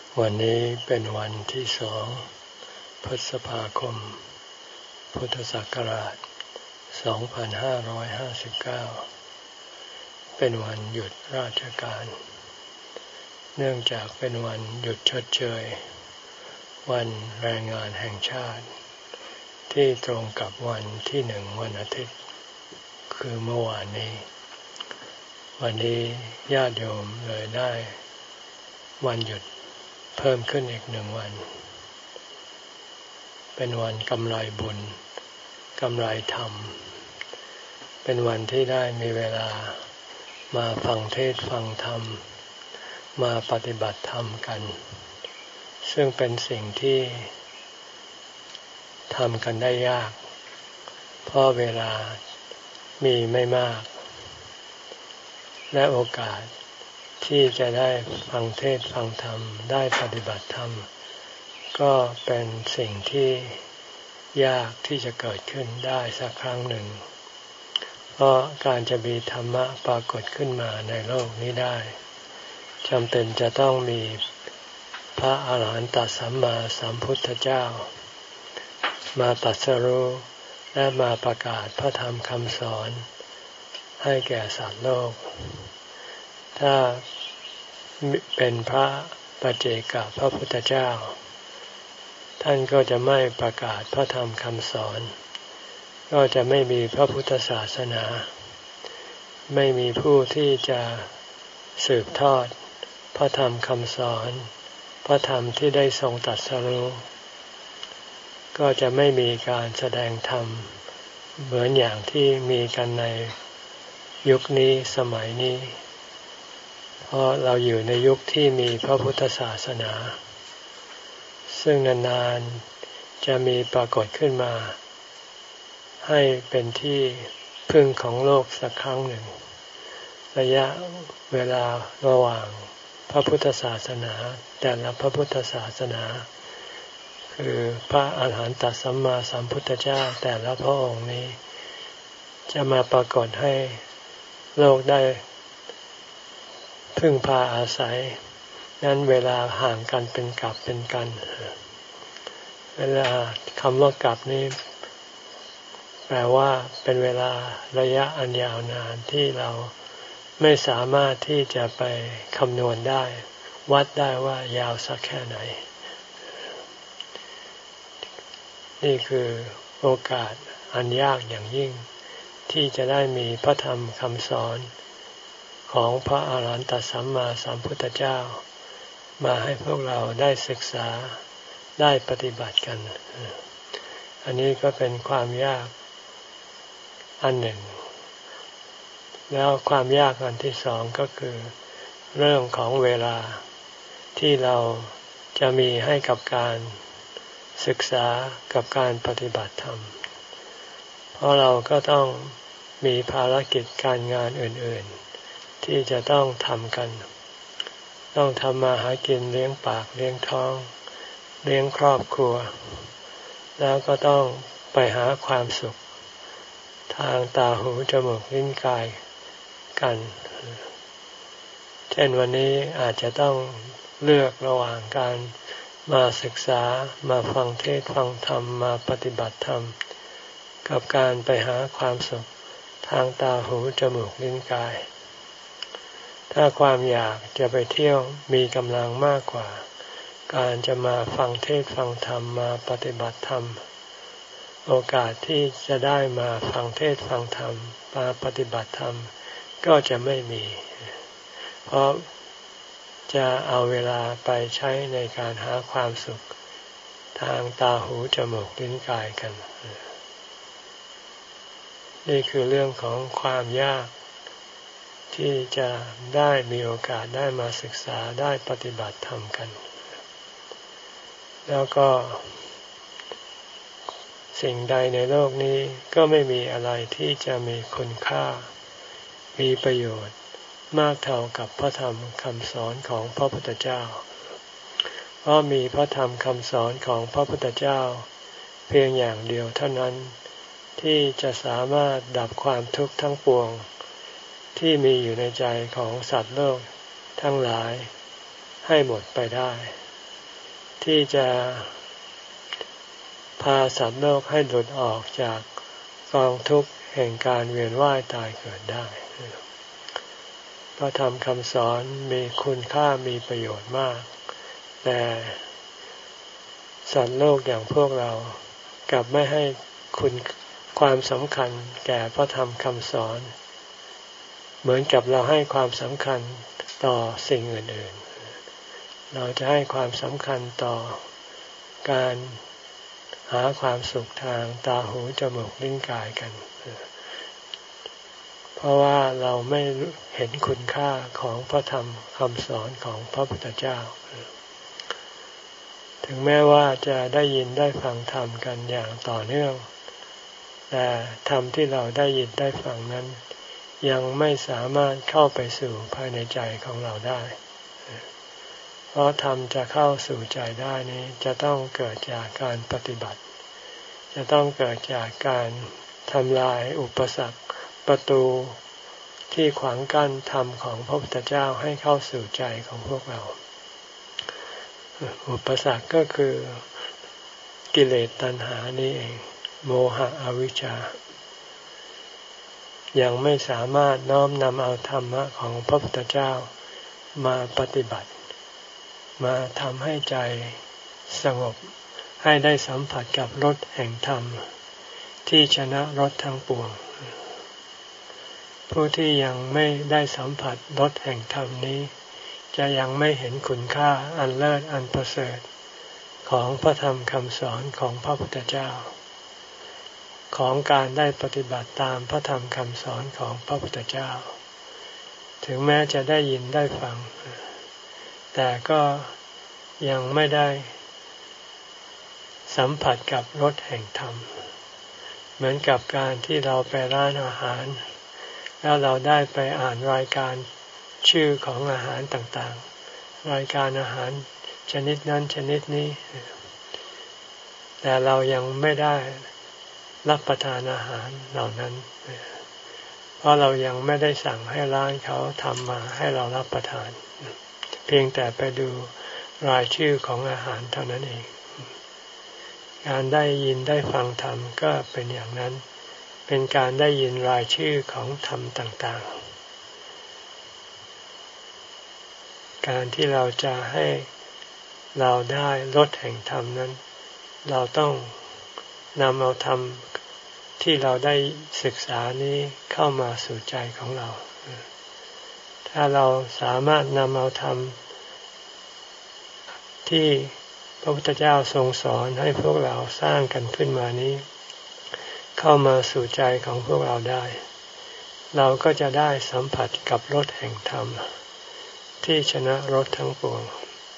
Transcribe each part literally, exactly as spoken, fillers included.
วันนี้เป็นวันที่สองพฤษภาคมพุทธศักราชสองพันห้าร้อยห้าสิบเก้าเป็นวันหยุดราชการเนื่องจากเป็นวันหยุดชดเชยวันแรงงานแห่งชาติที่ตรงกับวันที่หนึ่งวันอาทิตย์คือเมื่อวานนี้วันนี้ญาติโยมเลยได้วันหยุดเพิ่มขึ้นอีกหนึ่งวันเป็นวันกำไรบุญกำไรธรรมเป็นวันที่ได้มีเวลามาฟังเทศน์ฟังธรรมมาปฏิบัติธรรมกันซึ่งเป็นสิ่งที่ทำกันได้ยากเพราะเวลามีไม่มากและโอกาสที่จะได้ฟังเทศน์ฟังธรรมได้ปฏิบัติธรรมก็เป็นสิ่งที่ยากที่จะเกิดขึ้นได้สักครั้งหนึ่งเพราะการจะมีธรรมะปรากฏขึ้นมาในโลกนี้ได้จำเป็นจะต้องมีพระอาหารหันตสัมมาสัมพุทธเจ้ามาตรัสรู้และมาประกาศพระธรรมคำสอนให้แก่สัตว์โลกถ้าเป็นพระปัจเจกพระพุทธเจ้าท่านก็จะไม่ประกาศพระธรรมคำสอนก็จะไม่มีพระพุทธศาสนาไม่มีผู้ที่จะสืบทอดพระธรรมคำสอนพระธรรมที่ได้ทรงตรัสรู้ก็จะไม่มีการแสดงธรรมเหมือนอย่างที่มีกันในยุคนี้สมัยนี้เพราะเราอยู่ในยุคที่มีพระพุทธศาสนาซึ่งนานๆจะมีปรากฏขึ้นมาให้เป็นที่พึ่งของโลกสักครั้งหนึ่งระยะเวลาระหว่างพระพุทธศาสนาแต่ละพระพุทธศาสนาคือพระอาหารหันตสัมมาสัมพุทธเจ้าแต่ละพระองค์นี้จะมาปรากฏให้โลกได้พึ่งพาอาศัยนั้นเวลาห่างกันเป็นกลับเป็นกันเวลาคำว่ากลับนี้แปลว่าเป็นเวลาระยะอันยาวนานที่เราไม่สามารถที่จะไปคำนวณได้วัดได้ว่ายาวสักแค่ไหนนี่คือโอกาสอันยากอย่างยิ่งที่จะได้มีพระธรรมคำสอนของพระอาหารหันตสัมมาสัมพุทธเจ้ามาให้พวกเราได้ศึกษาได้ปฏิบัติกันอันนี้ก็เป็นความยากอันหนึ่งแล้วความยากอันที่สองก็คือเรื่องของเวลาที่เราจะมีให้กับการศึกษากับการปฏิบัติธรรมเพราะเราก็ต้องมีภารกิจการงานอื่นๆที่จะต้องทำกันต้องทำมาหากินเลี้ยงปากเลี้ยงท้องเลี้ยงครอบครัวแล้วก็ต้องไปหาความสุขทางตาหูจมูกลิ้นกายกันเช่นวันนี้อาจจะต้องเลือกระหว่างการมาศึกษามาฟังเทศน์ฟังธรรมมาปฏิบัติธรรมกับการไปหาความสุขทางตาหูจมูกลิ้นกายถ้าความอยากจะไปเที่ยวมีกำลังมากกว่าการจะมาฟังเทศน์ฟังธรรมมาปฏิบัติธรรมโอกาสที่จะได้มาฟังเทศน์ฟังธรรมมาปฏิบัติธรรมก็จะไม่มีเพราะจะเอาเวลาไปใช้ในการหาความสุขทางตาหูจมูกลิ้นกายกันนี่คือเรื่องของความยากที่จะได้มีโอกาสได้มาศึกษาได้ปฏิบัติธรรมกันแล้วก็สิ่งใดในโลกนี้ก็ไม่มีอะไรที่จะมีคุณค่ามีประโยชน์มากเท่ากับพระธรรมคำสอนของพระพุทธเจ้าเพราะมีพระธรรมคำสอนของพระพุทธเจ้าเพียงอย่างเดียวเท่านั้นที่จะสามารถดับความทุกข์ทั้งปวงที่มีอยู่ในใจของสัตว์โลกทั้งหลายให้หมดไปได้ที่จะพาสัตว์โลกให้หลุดออกจากกองทุกข์แห่งการเวียนว่ายตายเกิดได้พระธรรมคำสอนมีคุณค่ามีประโยชน์มากแต่สัตว์โลกอย่างพวกเรากลับไม่ให้คุณความสำคัญแก่พระธรรมคำสอนเหมือนกับเราให้ความสำคัญต่อสิ่งอื่นๆเราจะให้ความสำคัญต่อการหาความสุขทางตาหูจมูกลิ้นกายกันเพราะว่าเราไม่เห็นคุณค่าของพระธรรมคำสอนของพระพุทธเจ้าถึงแม้ว่าจะได้ยินได้ฟังธรรมกันอย่างต่อเนื่องแต่ธรรมที่เราได้ยินได้ฟังนั้นยังไม่สามารถเข้าไปสู่ภายในใจของเราได้เพราะธรรมจะเข้าสู่ใจได้นี้จะต้องเกิดจากการปฏิบัติจะต้องเกิดจากการทำลายอุปสรรคประตูที่ขวางกั้นธรรมของพระพุทธเจ้าให้เข้าสู่ใจของพวกเราอุปสรรคก็คือกิเลสตัณหานี่เองโมหะอวิชชายังไม่สามารถน้อมนำเอาธรรมะของพระพุทธเจ้ามาปฏิบัติมาทำให้ใจสงบให้ได้สัมผัสกับรสแห่งธรรมที่ชนะรสทั้งปวงผู้ที่ยังไม่ได้สัมผัสรสแห่งธรรมนี้จะยังไม่เห็นคุณค่าอันเลิศอันประเสริฐของพระธรรมคำสอนของพระพุทธเจ้าของการได้ปฏิบัติตามพระธรรมคำสอนของพระพุทธเจ้าถึงแม้จะได้ยินได้ฟังแต่ก็ยังไม่ได้สัมผัสกับรสแห่งธรรมเหมือนกับการที่เราไปร้านอาหารแล้วเราได้ไปอ่านรายการชื่อของอาหารต่างๆรายการอาหารชนิดนั้นชนิดนี้แต่เรายังไม่ได้รับประทานอาหารเหล่านั้นเพราะเรายังไม่ได้สั่งให้ร้านเขาทำมาให้เรารับประทานเพียงแต่ไปดูรายชื่อของอาหารเท่านั้นเองการได้ยินได้ฟังธรรมก็เป็นอย่างนั้นเป็นการได้ยินรายชื่อของธรรมต่างๆการที่เราจะให้เราได้รสแห่งธรรมนั้นเราต้องนำเอาธรรมที่เราได้ศึกษานี้เข้ามาสู่ใจของเราถ้าเราสามารถนำเอาธรรมที่พระพุทธเจ้าทรงสอนให้พวกเราสร้างกันขึ้นมานี้เข้ามาสู่ใจของพวกเราได้เราก็จะได้สัมผัสกับรสแห่งธรรมที่ชนะรสทั้งปวง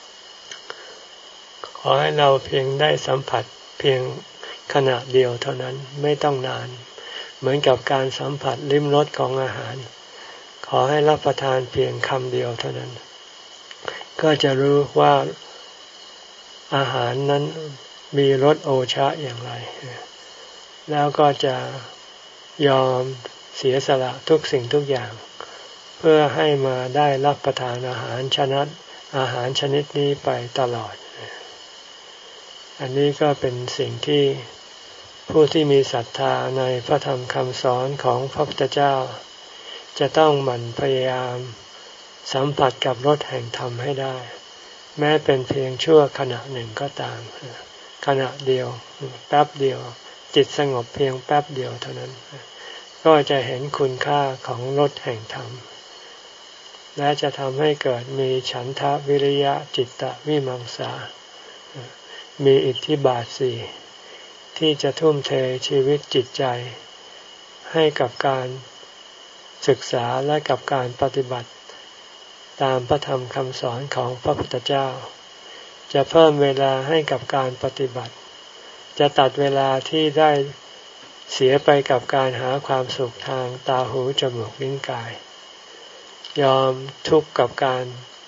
ขอให้เราเพียงได้สัมผัสเพียงขณะเดียวเท่านั้นไม่ต้องนานเหมือนกับการสัมผัสลิ้มรสของอาหารขอให้รับประทานเพียงคำเดียวเท่านั้นก็จะรู้ว่าอาหารนั้นมีรสโอชะอย่างไรแล้วก็จะยอมเสียสละทุกสิ่งทุกอย่างเพื่อให้มาได้รับประทานอาหารชนิดอาหารชนิดนี้ไปตลอดอันนี้ก็เป็นสิ่งที่ผู้ที่มีศรัทธาในพระธรรมคำสอนของพระพุทธเจ้าจะต้องหมั่นพยายามสัมผัสกับรสแห่งธรรมให้ได้แม้เป็นเพียงชั่วขณะหนึ่งก็ตามขณะเดียวแป๊บเดียวจิตสงบเพียงแป๊บเดียวเท่านั้นก็จะเห็นคุณค่าของรสแห่งธรรมและจะทำให้เกิดมีฉันทะวิริยะจิตตะวิมังสามีอิทธิบาทสี่ที่จะทุ่มเทชีวิตจิตใจให้กับการศึกษาและกับการปฏิบัติตามพระธรรมคำสอนของพระพุทธเจ้าจะเพิ่มเวลาให้กับการปฏิบัติจะตัดเวลาที่ได้เสียไปกับการหาความสุขทางตาหูจมูกลิ้นกายยอมทุกข์กับการ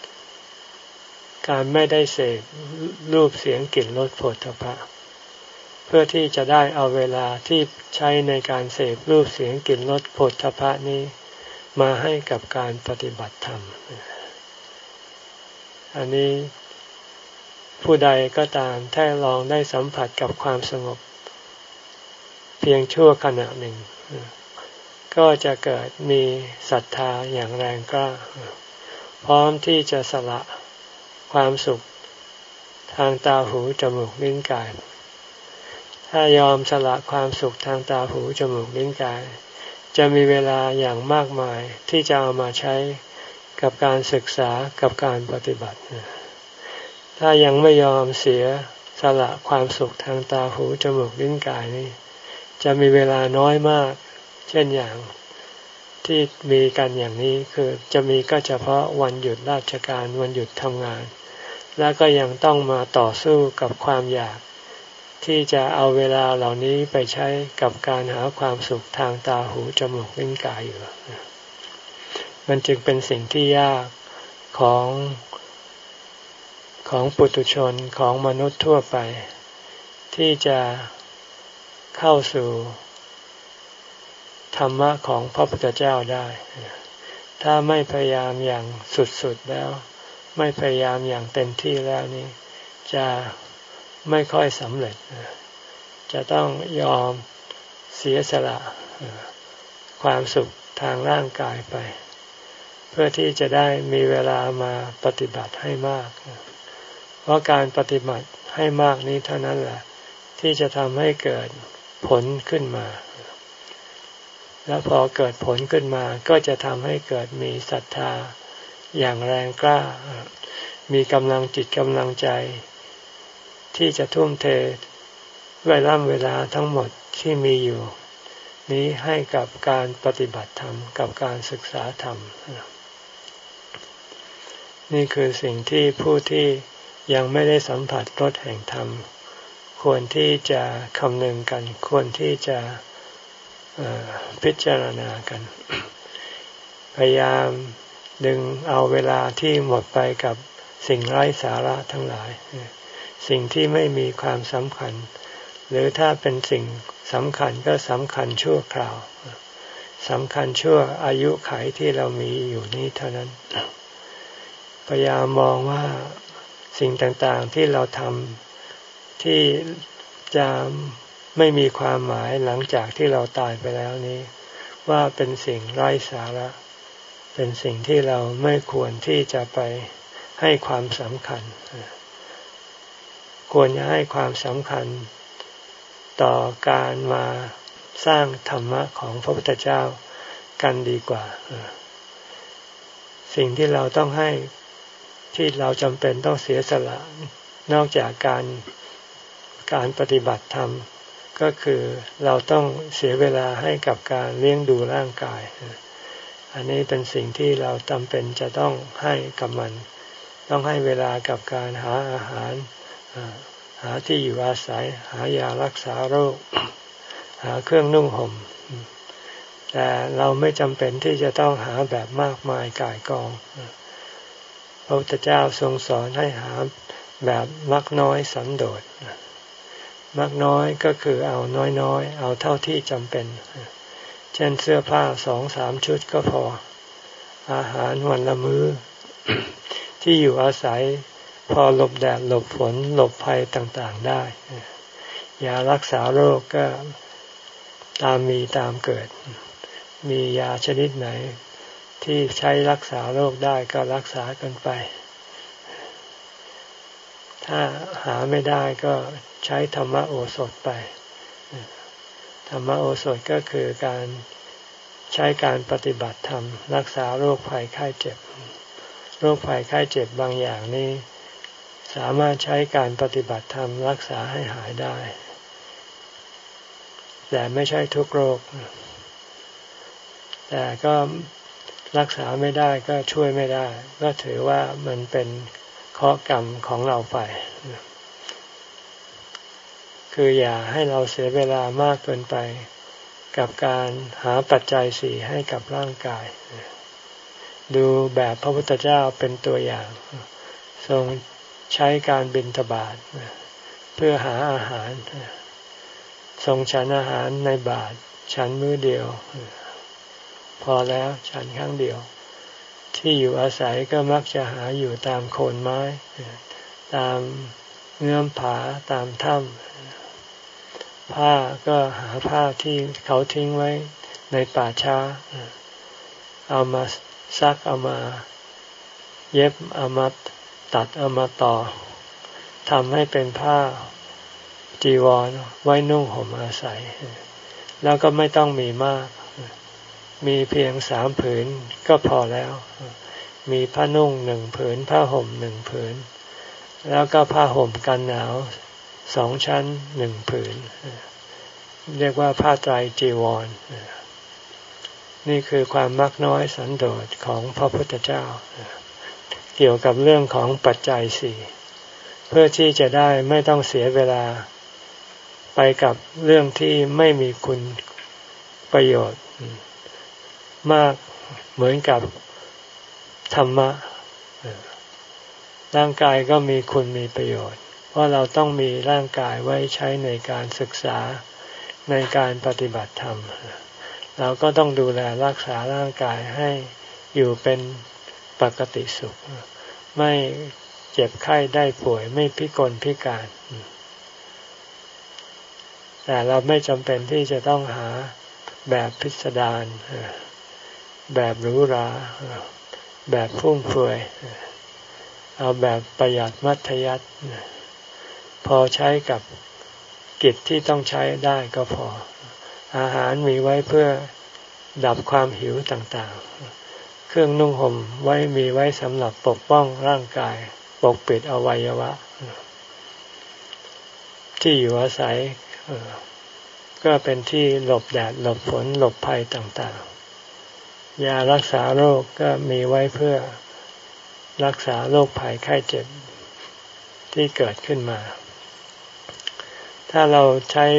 การไม่ได้เสพรูปเสียงกลิ่นรสโผฏฐัพพะเพื่อที่จะได้เอาเวลาที่ใช้ในการเสพรูปเสียงกลิ่นรสโผฏฐัพพะนี้มาให้กับการปฏิบัติธรรมอันนี้ผู้ใดก็ตามถ้าลองได้สัมผัสกับความสงบเพียงชั่วขณะหนึ่งก็จะเกิดมีศรัทธาอย่างแรงกล้าพร้อมที่จะสละความสุขทางตาหูจมูกลิ้นกายถ้ายอมสละความสุขทางตาหูจมูกลิ้นกายจะมีเวลาอย่างมากมายที่จะเอามาใช้กับการศึกษากับการปฏิบัติถ้ายังไม่ยอมเสียสละความสุขทางตาหูจมูกลิ้นกายนี้จะมีเวลาน้อยมากเช่นอย่างที่มีกันอย่างนี้คือจะมีก็เฉพาะวันหยุดราชการวันหยุดทำงานแล้วก็ยังต้องมาต่อสู้กับความอยากที่จะเอาเวลาเหล่านี้ไปใช้กับการหาความสุขทางตาหูจมูกลิ้นกายอยู่มันจึงเป็นสิ่งที่ยากของของปุถุชนของมนุษย์ทั่วไปที่จะเข้าสู่ธรรมะของพระพุทธเจ้าได้ถ้าไม่พยายามอย่างสุดๆแล้วไม่พยายามอย่างเต็มที่แล้วนี่จะไม่ค่อยสำเร็จจะต้องยอมเสียสละความสุขทางร่างกายไปเพื่อที่จะได้มีเวลามาปฏิบัติให้มากเพราะการปฏิบัติให้มากนี้เท่านั้นแหละที่จะทำให้เกิดผลขึ้นมาแล้วพอเกิดผลขึ้นมาก็จะทำให้เกิดมีศรัทธาอย่างแรงกล้ามีกำลังจิตกำลังใจที่จะทุ่มเทเวลาเวลาทั้งหมดที่มีอยู่นี้ให้กับการปฏิบัติธรรมกับการศึกษาธรรมนี่คือสิ่งที่ผู้ที่ยังไม่ได้สัมผัสรสแห่งธรรมควรที่จะคำนึงกันควรที่จะพิจารณากัน พยายามดึงเอาเวลาที่หมดไปกับสิ่งไร้สาระทั้งหลายสิ่งที่ไม่มีความสำคัญหรือถ้าเป็นสิ่งสำคัญก็สำคัญชั่วคราวสำคัญชั่วอายุขัยที่เรามีอยู่นี้เท่านั้นพยายามมองว่าสิ่งต่างๆที่เราทำที่จะไม่มีความหมายหลังจากที่เราตายไปแล้วนี้ว่าเป็นสิ่งไร้สาระเป็นสิ่งที่เราไม่ควรที่จะไปให้ความสำคัญควรจะให้ความสำคัญต่อการมาสร้างธรรมะของพระพุทธเจ้ากันดีกว่าสิ่งที่เราต้องให้ที่เราจำเป็นต้องเสียสละนอกจากการการปฏิบัติธรรมก็คือเราต้องเสียเวลาให้กับการเลี้ยงดูร่างกายอันนี้เป็นสิ่งที่เราจำเป็นจะต้องให้กับมันต้องให้เวลากับการหาอาหารหาที่อยู่อาศัยหายารักษาโรคหาเครื่องนุ่งห่มแต่เราไม่จำเป็นที่จะต้องหาแบบมากมายก่ายกองพระพุทธเจ้าทรงสอนให้หาแบบมักน้อยสันโดษมักน้อยก็คือเอาน้อยๆเอาเท่าที่จำเป็นเช่นเสื้อผ้าสองสามชุดก็พออาหารวันละมื้อ ที่อยู่อาศัยพอหลบแดดหลบฝนหลบภัยต่างๆได้ยารักษาโรคก็ตามมีตามเกิดมียาชนิดไหนที่ใช้รักษาโรคได้ก็รักษากันไปถ้าหาไม่ได้ก็ใช้ธรรมโอสถไปธรรมโอสถก็คือการใช้การปฏิบัติธรรมรักษาโรคภัยไข้เจ็บโรคภัยไข้เจ็บบางอย่างนี้สามารถใช้การปฏิบัติธรรมรักษาให้หายได้แต่ไม่ใช่ทุกโรคแต่ก็รักษาไม่ได้ก็ช่วยไม่ได้ก็ถือว่ามันเป็นเคราะห์กรรมของเราไปคืออย่าให้เราเสียเวลามากเกินไปกับการหาปัจจัยสี่ให้กับร่างกายดูแบบพระพุทธเจ้าเป็นตัวอย่างทรงใช้การบิณฑบาตเพื่อหาอาหารทรงฉันอาหารในบาตรฉันมื้อเดียวพอแล้วฉันครั้งเดียวที่อยู่อาศัยก็มักจะหาอยู่ตามโคนไม้ตามเงื้อมผาตามถ้ำผ้าก็หาผ้าที่เขาทิ้งไว้ในป่าช้าเอามาซักเอามาเย็บเอามาตัดเอามาต่อทำให้เป็นผ้าจีวรไว้นุ่งห่มอาศัยแล้วก็ไม่ต้องมีมากมีเพียงสามผืนก็พอแล้วมีผ้านุ่งหนึ่งผืนผ้าห่มหนึ่งผืนแล้วก็ผ้าห่มกันหนาวสองชั้นหนึ่งผืนเรียกว่าผ้าไตรจีวรนี่คือความมักน้อยสันโดษของพระพุทธเจ้าเกี่ยวกับเรื่องของปัจจัยสี่เพื่อที่จะได้ไม่ต้องเสียเวลาไปกับเรื่องที่ไม่มีคุณประโยชน์มากเหมือนกับธรรมะร่างกายก็มีคุณมีประโยชน์เพราะเราต้องมีร่างกายไว้ใช้ในการศึกษาในการปฏิบัติธรรมเราก็ต้องดูแลรักษาร่างกายให้อยู่เป็นปกติสุขไม่เจ็บไข้ได้ป่วยไม่พิกลพิการแต่เราไม่จำเป็นที่จะต้องหาแบบพิสดารแบบหรูหราแบบฟุ่มเฟือยเอาแบบประหยัดมัธยัสถ์พอใช้กับกิจที่ต้องใช้ได้ก็พออาหารมีไว้เพื่อดับความหิวต่างๆเครื่องนุ่งห่มไว้มีไว้สำหรับปกป้องร่างกายปกปิดอวัยวะที่อยู่อาศัยก็เป็นที่หลบแดดหลบฝนหลบภัยต่างๆยารักษาโรคก็มีไว้เพื่อรักษาโรคภัยไข้เจ็บที่เกิดขึ้นมาถ้าเราใช้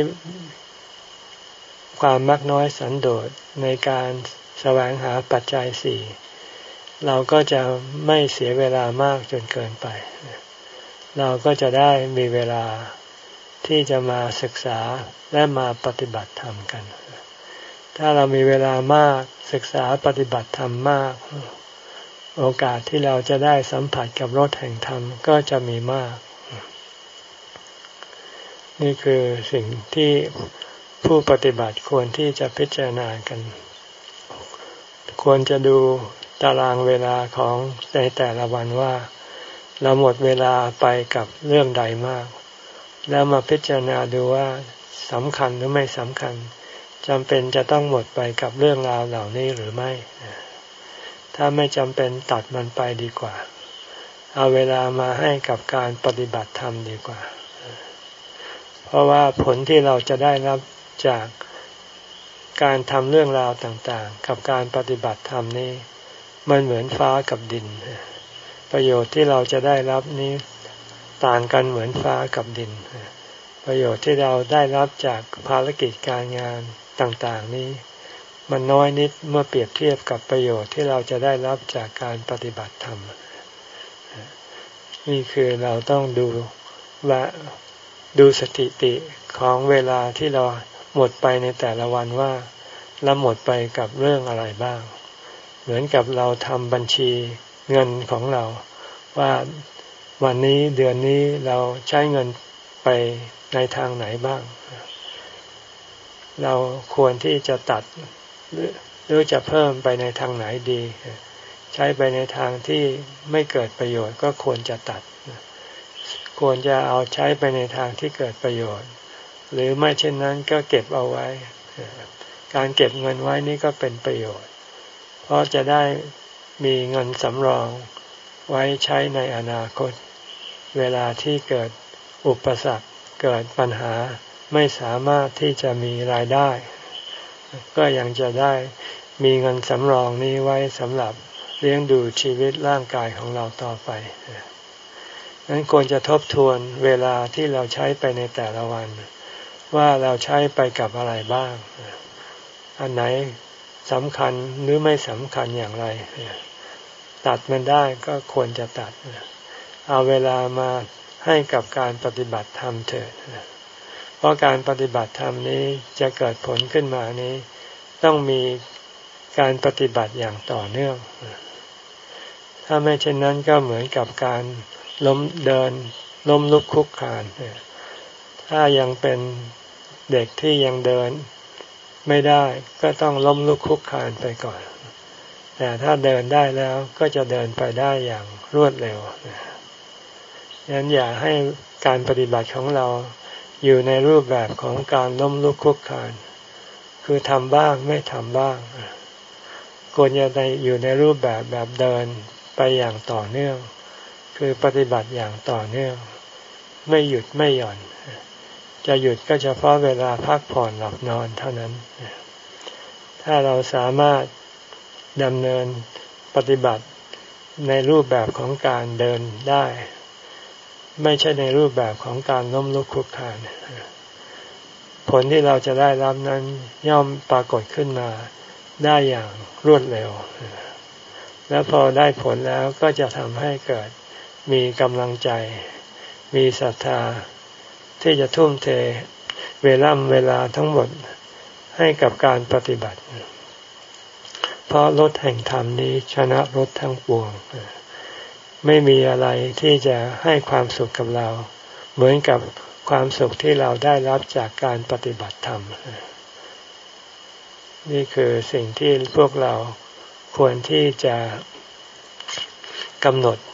ความมักน้อยสันโดษในการแสวงหาปัจจัยสี่เราก็จะไม่เสียเวลามากจนเกินไปเราก็จะได้มีเวลาที่จะมาศึกษาและมาปฏิบัติธรรมกันถ้าเรามีเวลามากศึกษาปฏิบัติธรรมมากโอกาสที่เราจะได้สัมผัสกับรสแห่งธรรมก็จะมีมากนี่คือสิ่งที่ผู้ปฏิบัติควรที่จะพิจารณากันควรจะดูตารางเวลาของในแต่ละวันว่าเราหมดเวลาไปกับเรื่องใดมากแล้วมาพิจารณาดูว่าสำคัญหรือไม่สำคัญจำเป็นจะต้องหมดไปกับเรื่องราวเหล่านี้หรือไม่ถ้าไม่จำเป็นตัดมันไปดีกว่าเอาเวลามาให้กับการปฏิบัติธรรมดีกว่าเพราะว่าผลที่เราจะได้รับจากการทำเรื่องราวต่างๆกับการปฏิบัติธรรมนี้มันเหมือนฟ้ากับดินประโยชน์ที่เราจะได้รับนี้ต่างกันเหมือนฟ้ากับดินประโยชน์ที่เราได้รับจากภารกิจการงานต่างๆนี้มันน้อยนิดเมื่อเปรียบเทียบกับประโยชน์ที่เราจะได้รับจากการปฏิบัติธรรมนี่คือเราต้องดูและดูสถิติของเวลาที่เราหมดไปในแต่ละวันว่าเราหมดไปกับเรื่องอะไรบ้างเหมือนกับเราทำบัญชีเงินของเราว่าวันนี้เดือนนี้เราใช้เงินไปในทางไหนบ้างเราควรที่จะตัดหรือจะเพิ่มไปในทางไหนดีใช้ไปในทางที่ไม่เกิดประโยชน์ก็ควรจะตัดควรจะเอาใช้ไปในทางที่เกิดประโยชน์หรือไม่เช่นนั้นก็เก็บเอาไว้การเก็บเงินไว้นี่ก็เป็นประโยชน์เพราะจะได้มีเงินสำรองไว้ใช้ในอนาคตเวลาที่เกิดอุปสรรคเกิดปัญหาไม่สามารถที่จะมีรายได้ก็ยังจะได้มีเงินสำรองนี้ไว้สำหรับเลี้ยงดูชีวิตร่างกายของเราต่อไปนั้นควรจะทบทวนเวลาที่เราใช้ไปในแต่ละวันว่าเราใช้ไปกับอะไรบ้างอันไหนสำคัญหรือไม่สำคัญอย่างไรตัดมันได้ก็ควรจะตัดเอาเวลามาให้กับการปฏิบัติธรรมเถิดเพราะการปฏิบัติธรรมนี้จะเกิดผลขึ้นมานี้ต้องมีการปฏิบัติอย่างต่อเนื่องถ้าไม่เช่นนั้นก็เหมือนกับการล้มเดินล้มลุกคลุกคลานถ้ายังเป็นเด็กที่ยังเดินไม่ได้ก็ต้องล้มลุกคลุกคลานไปก่อนแต่ถ้าเดินได้แล้วก็จะเดินไปได้อย่างรวดเร็วดังนั้นอย่าให้การปฏิบัติของเราอยู่ในรูปแบบของการล้มลุกคลุกคลานคือทำบ้างไม่ทำบ้างควรจะได้อยู่ในรูปแบบแบบเดินไปอย่างต่อเนื่องคือปฏิบัติอย่างต่อเนื่องไม่หยุดไม่หย่อนจะหยุดก็เฉพาะเวลาพักผ่อนหลับนอนเท่านั้นถ้าเราสามารถดำเนินปฏิบัติในรูปแบบของการเดินได้ไม่ใช่ในรูปแบบของการล้มลุกคลุกคลานผลที่เราจะได้รับนั้นย่อมปรากฏขึ้นมาได้อย่างรวดเร็วแล้วพอได้ผลแล้วก็จะทำให้เกิดมีกำลังใจมีศรัทธาที่จะทุ่มเทเวลาเวลาทั้งหมดให้กับการปฏิบัติเพราะรถแห่งธรรมนี้ชนะรถทั้งปวงไม่มีอะไรที่จะให้ความสุขกับเราเหมือนกับความสุขที่เราได้รับจากการปฏิบัติธรรมนี่คือสิ่งที่พวกเราควรที่จะกำหนด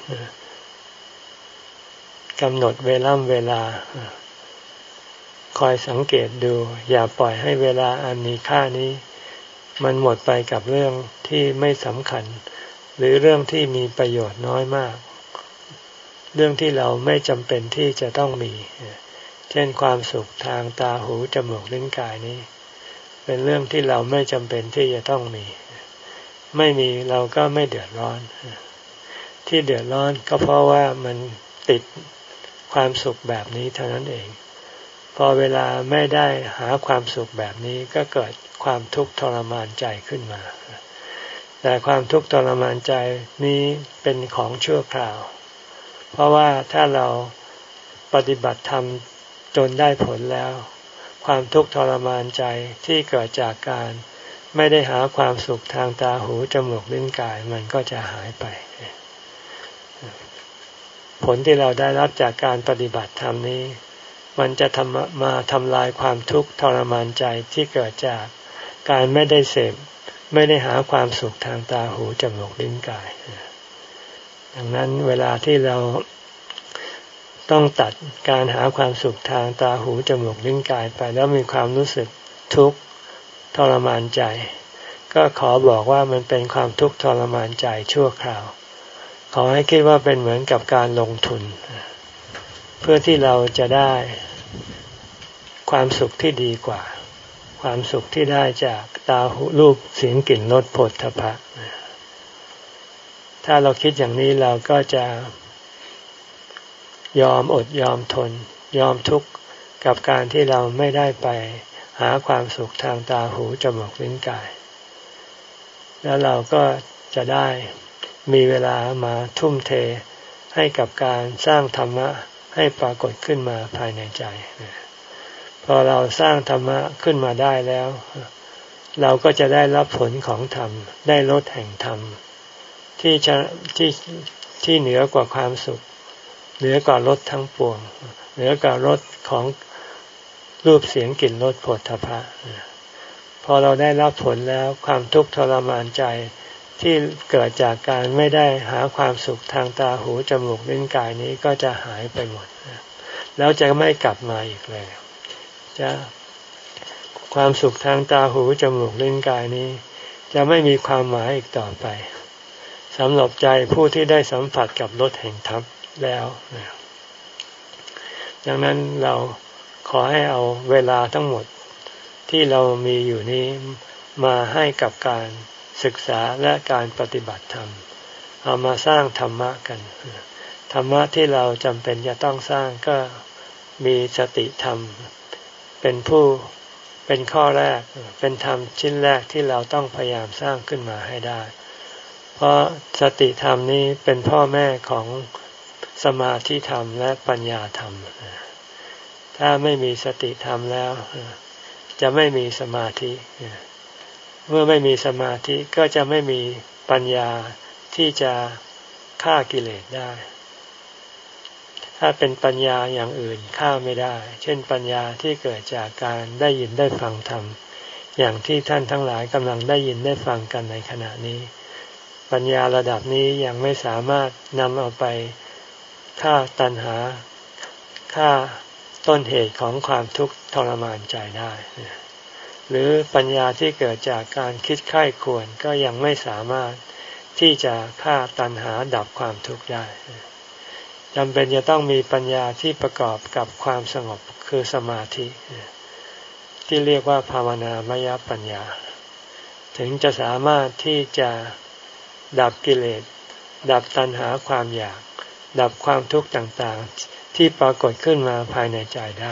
กำหนดเวลาเวลาคอยสังเกตดูอย่าปล่อยให้เวลาอันมีค่านี้มันหมดไปกับเรื่องที่ไม่สำคัญหรือเรื่องที่มีประโยชน์น้อยมากเรื่องที่เราไม่จำเป็นที่จะต้องมีเช่นความสุขทางตาหูจมูกลิ้นกายนี้เป็นเรื่องที่เราไม่จำเป็นที่จะต้องมีไม่มีเราก็ไม่เดือดร้อนที่เดือดร้อนก็เพราะว่ามันติดความสุขแบบนี้เท่านั้นเองพอเวลาไม่ได้หาความสุขแบบนี้ก็เกิดความทุกข์ทรมานใจขึ้นมาแต่ความทุกข์ทรมานใจนี้เป็นของชั่วคราวเพราะว่าถ้าเราปฏิบัติธรรมจนได้ผลแล้วความทุกข์ทรมานใจที่เกิดจากการไม่ได้หาความสุขทางตาหูจมูกลิ้นกายมันก็จะหายไปผลที่เราได้รับจากการปฏิบัติธรรมนี้มันจะทำมาทำลายความทุกข์ทรมานใจที่เกิดจากการไม่ได้เสพไม่ได้หาความสุขทางตาหูจมูกลิ้นกายดังนั้นเวลาที่เราต้องตัดการหาความสุขทางตาหูจมูกลิ้นกายไปแล้วมีความรู้สึกทุกข์ทรมานใจก็ขอบอกว่ามันเป็นความทุกข์ทรมานใจชั่วคราวขอให้คิดว่าเป็นเหมือนกับการลงทุนเพื่อที่เราจะได้ความสุขที่ดีกว่าความสุขที่ได้จากตาหูรูปเสียงกลิ่นรสโผฏฐัพพะถ้าเราคิดอย่างนี้เราก็จะยอมอดยอมทนยอมทุกข์กับการที่เราไม่ได้ไปหาความสุขทางตาหูจมูกลิ้นกายแล้วเราก็จะได้มีเวลามาทุ่มเทให้กับการสร้างธรรมะให้ปรากฏขึ้นมาภายในใจพอเราสร้างธรรมะขึ้นมาได้แล้วเราก็จะได้รับผลของธรรมได้รสแห่งธรรมที่จะที่ที่เหนือกว่าความสุขเหนือกว่ารสทั้งปวงเหนือกว่ารสของรูปเสียงกลิ่นรสโผฏฐัพพะพอเราได้รับผลแล้วความทุกข์ทรมานใจที่เกิดจากการไม่ได้หาความสุขทางตาหูจมูกลิ้นกายนี้ก็จะหายไปหมดแล้วจะไม่กลับมาอีกเลยจะความสุขทางตาหูจมูกลิ้นกายนี้จะไม่มีความหมายอีกต่อไปสำหรับใจผู้ที่ได้สัมผัสกับรสแห่งธรรมแล้วดังนั้นเราขอให้เอาเวลาทั้งหมดที่เรามีอยู่นี้มาให้กับการศึกษาและการปฏิบัติธรรมเอามาสร้างธรรมะกันธรรมะที่เราจำเป็นจะต้องสร้างก็มีสติธรรมเป็นผู้เป็นข้อแรกเป็นธรรมชิ้นแรกที่เราต้องพยายามสร้างขึ้นมาให้ได้เพราะสติธรรมนี้เป็นพ่อแม่ของสมาธิธรรมและปัญญาธรรมถ้าไม่มีสติธรรมแล้วจะไม่มีสมาธิเมื่อไม่มีสมาธิก็จะไม่มีปัญญาที่จะฆ่ากิเลสได้ถ้าเป็นปัญญาอย่างอื่นฆ่าไม่ได้เช่นปัญญาที่เกิดจากการได้ยินได้ฟังธรรมอย่างที่ท่านทั้งหลายกำลังได้ยินได้ฟังกันในขณะนี้ปัญญาระดับนี้ยังไม่สามารถนำเอาไปฆ่าตัณหาฆ่าต้นเหตุของความทุกข์ทรมานใจได้หรือปัญญาที่เกิดจากการคิดใคร่ครวญก็ยังไม่สามารถที่จะฆ่าตัณหาดับความทุกข์ได้จำเป็นจะต้องมีปัญญาที่ประกอบกับความสงบคือสมาธิที่เรียกว่าภาวนามยปัญญาถึงจะสามารถที่จะดับกิเลสดับตัณหาความอยากดับความทุกข์ต่างๆที่ปรากฏขึ้นมาภายในใจได้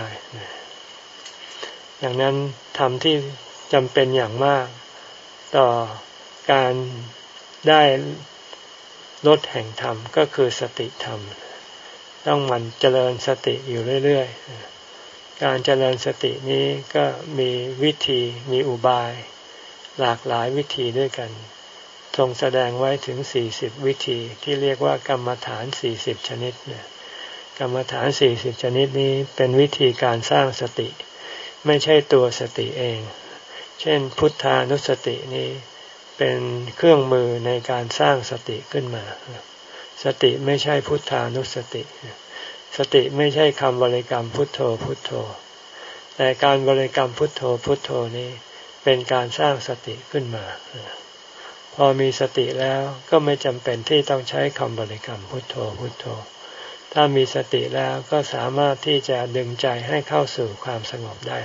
ดังนั้นธรรมที่จำเป็นอย่างมากต่อการได้ลดแห่งธรรมก็คือสติธรรมต้องหมั่นเจริญสติอยู่เรื่อยๆการเจริญสตินี้ก็มีวิธีมีอุบายหลากหลายวิธีด้วยกันทรงแสดงไว้ถึงสี่สิบวิธีที่เรียกว่ากรรมฐานสี่สิบชนิดเนี่ยกรรมฐานสี่สิบชนิดนี้เป็นวิธีการสร้างสติไม่ใช่ตัวสติเองเช่นพุทธานุสตินี้เป็นเครื่องมือในการสร้างสติขึ้นมาสติไม่ใช่พุทธานุสติสติไม่ใช่คำบริกรรมพุทโธพุทโธแต่การบริกรรมพุทโธพุทโธนี้เป็นการสร้างสติขึ้นมาพอมีสติแล้วก็ไม่จำเป็นที่ต้องใช้คำบริกรรมพุทโธพุทโธถ้ามีสติแล้วก็สามารถที่จะดึงใจให้เข้าสู่ความสงบได้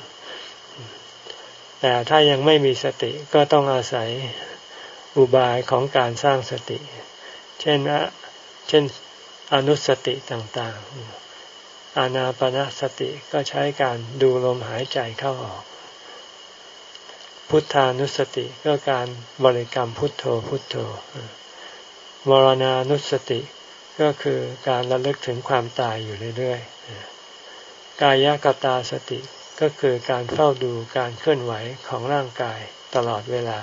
แต่ถ้ายังไม่มีสติก็ต้องอาศัยอุบายของการสร้างสติเช่นเช่นอนุสติต่างๆอานาปานสติก็ใช้การดูลมหายใจเข้าออกพุทธานุสติก็การบริกรรมพุทโธพุทโธมรณานุสติก็คือการระลึกถึงความตายอยู่เรื่อยๆกายกตาสติก็คือการเฝ้าดูการเคลื่อนไหวของร่างกายตลอดเวลา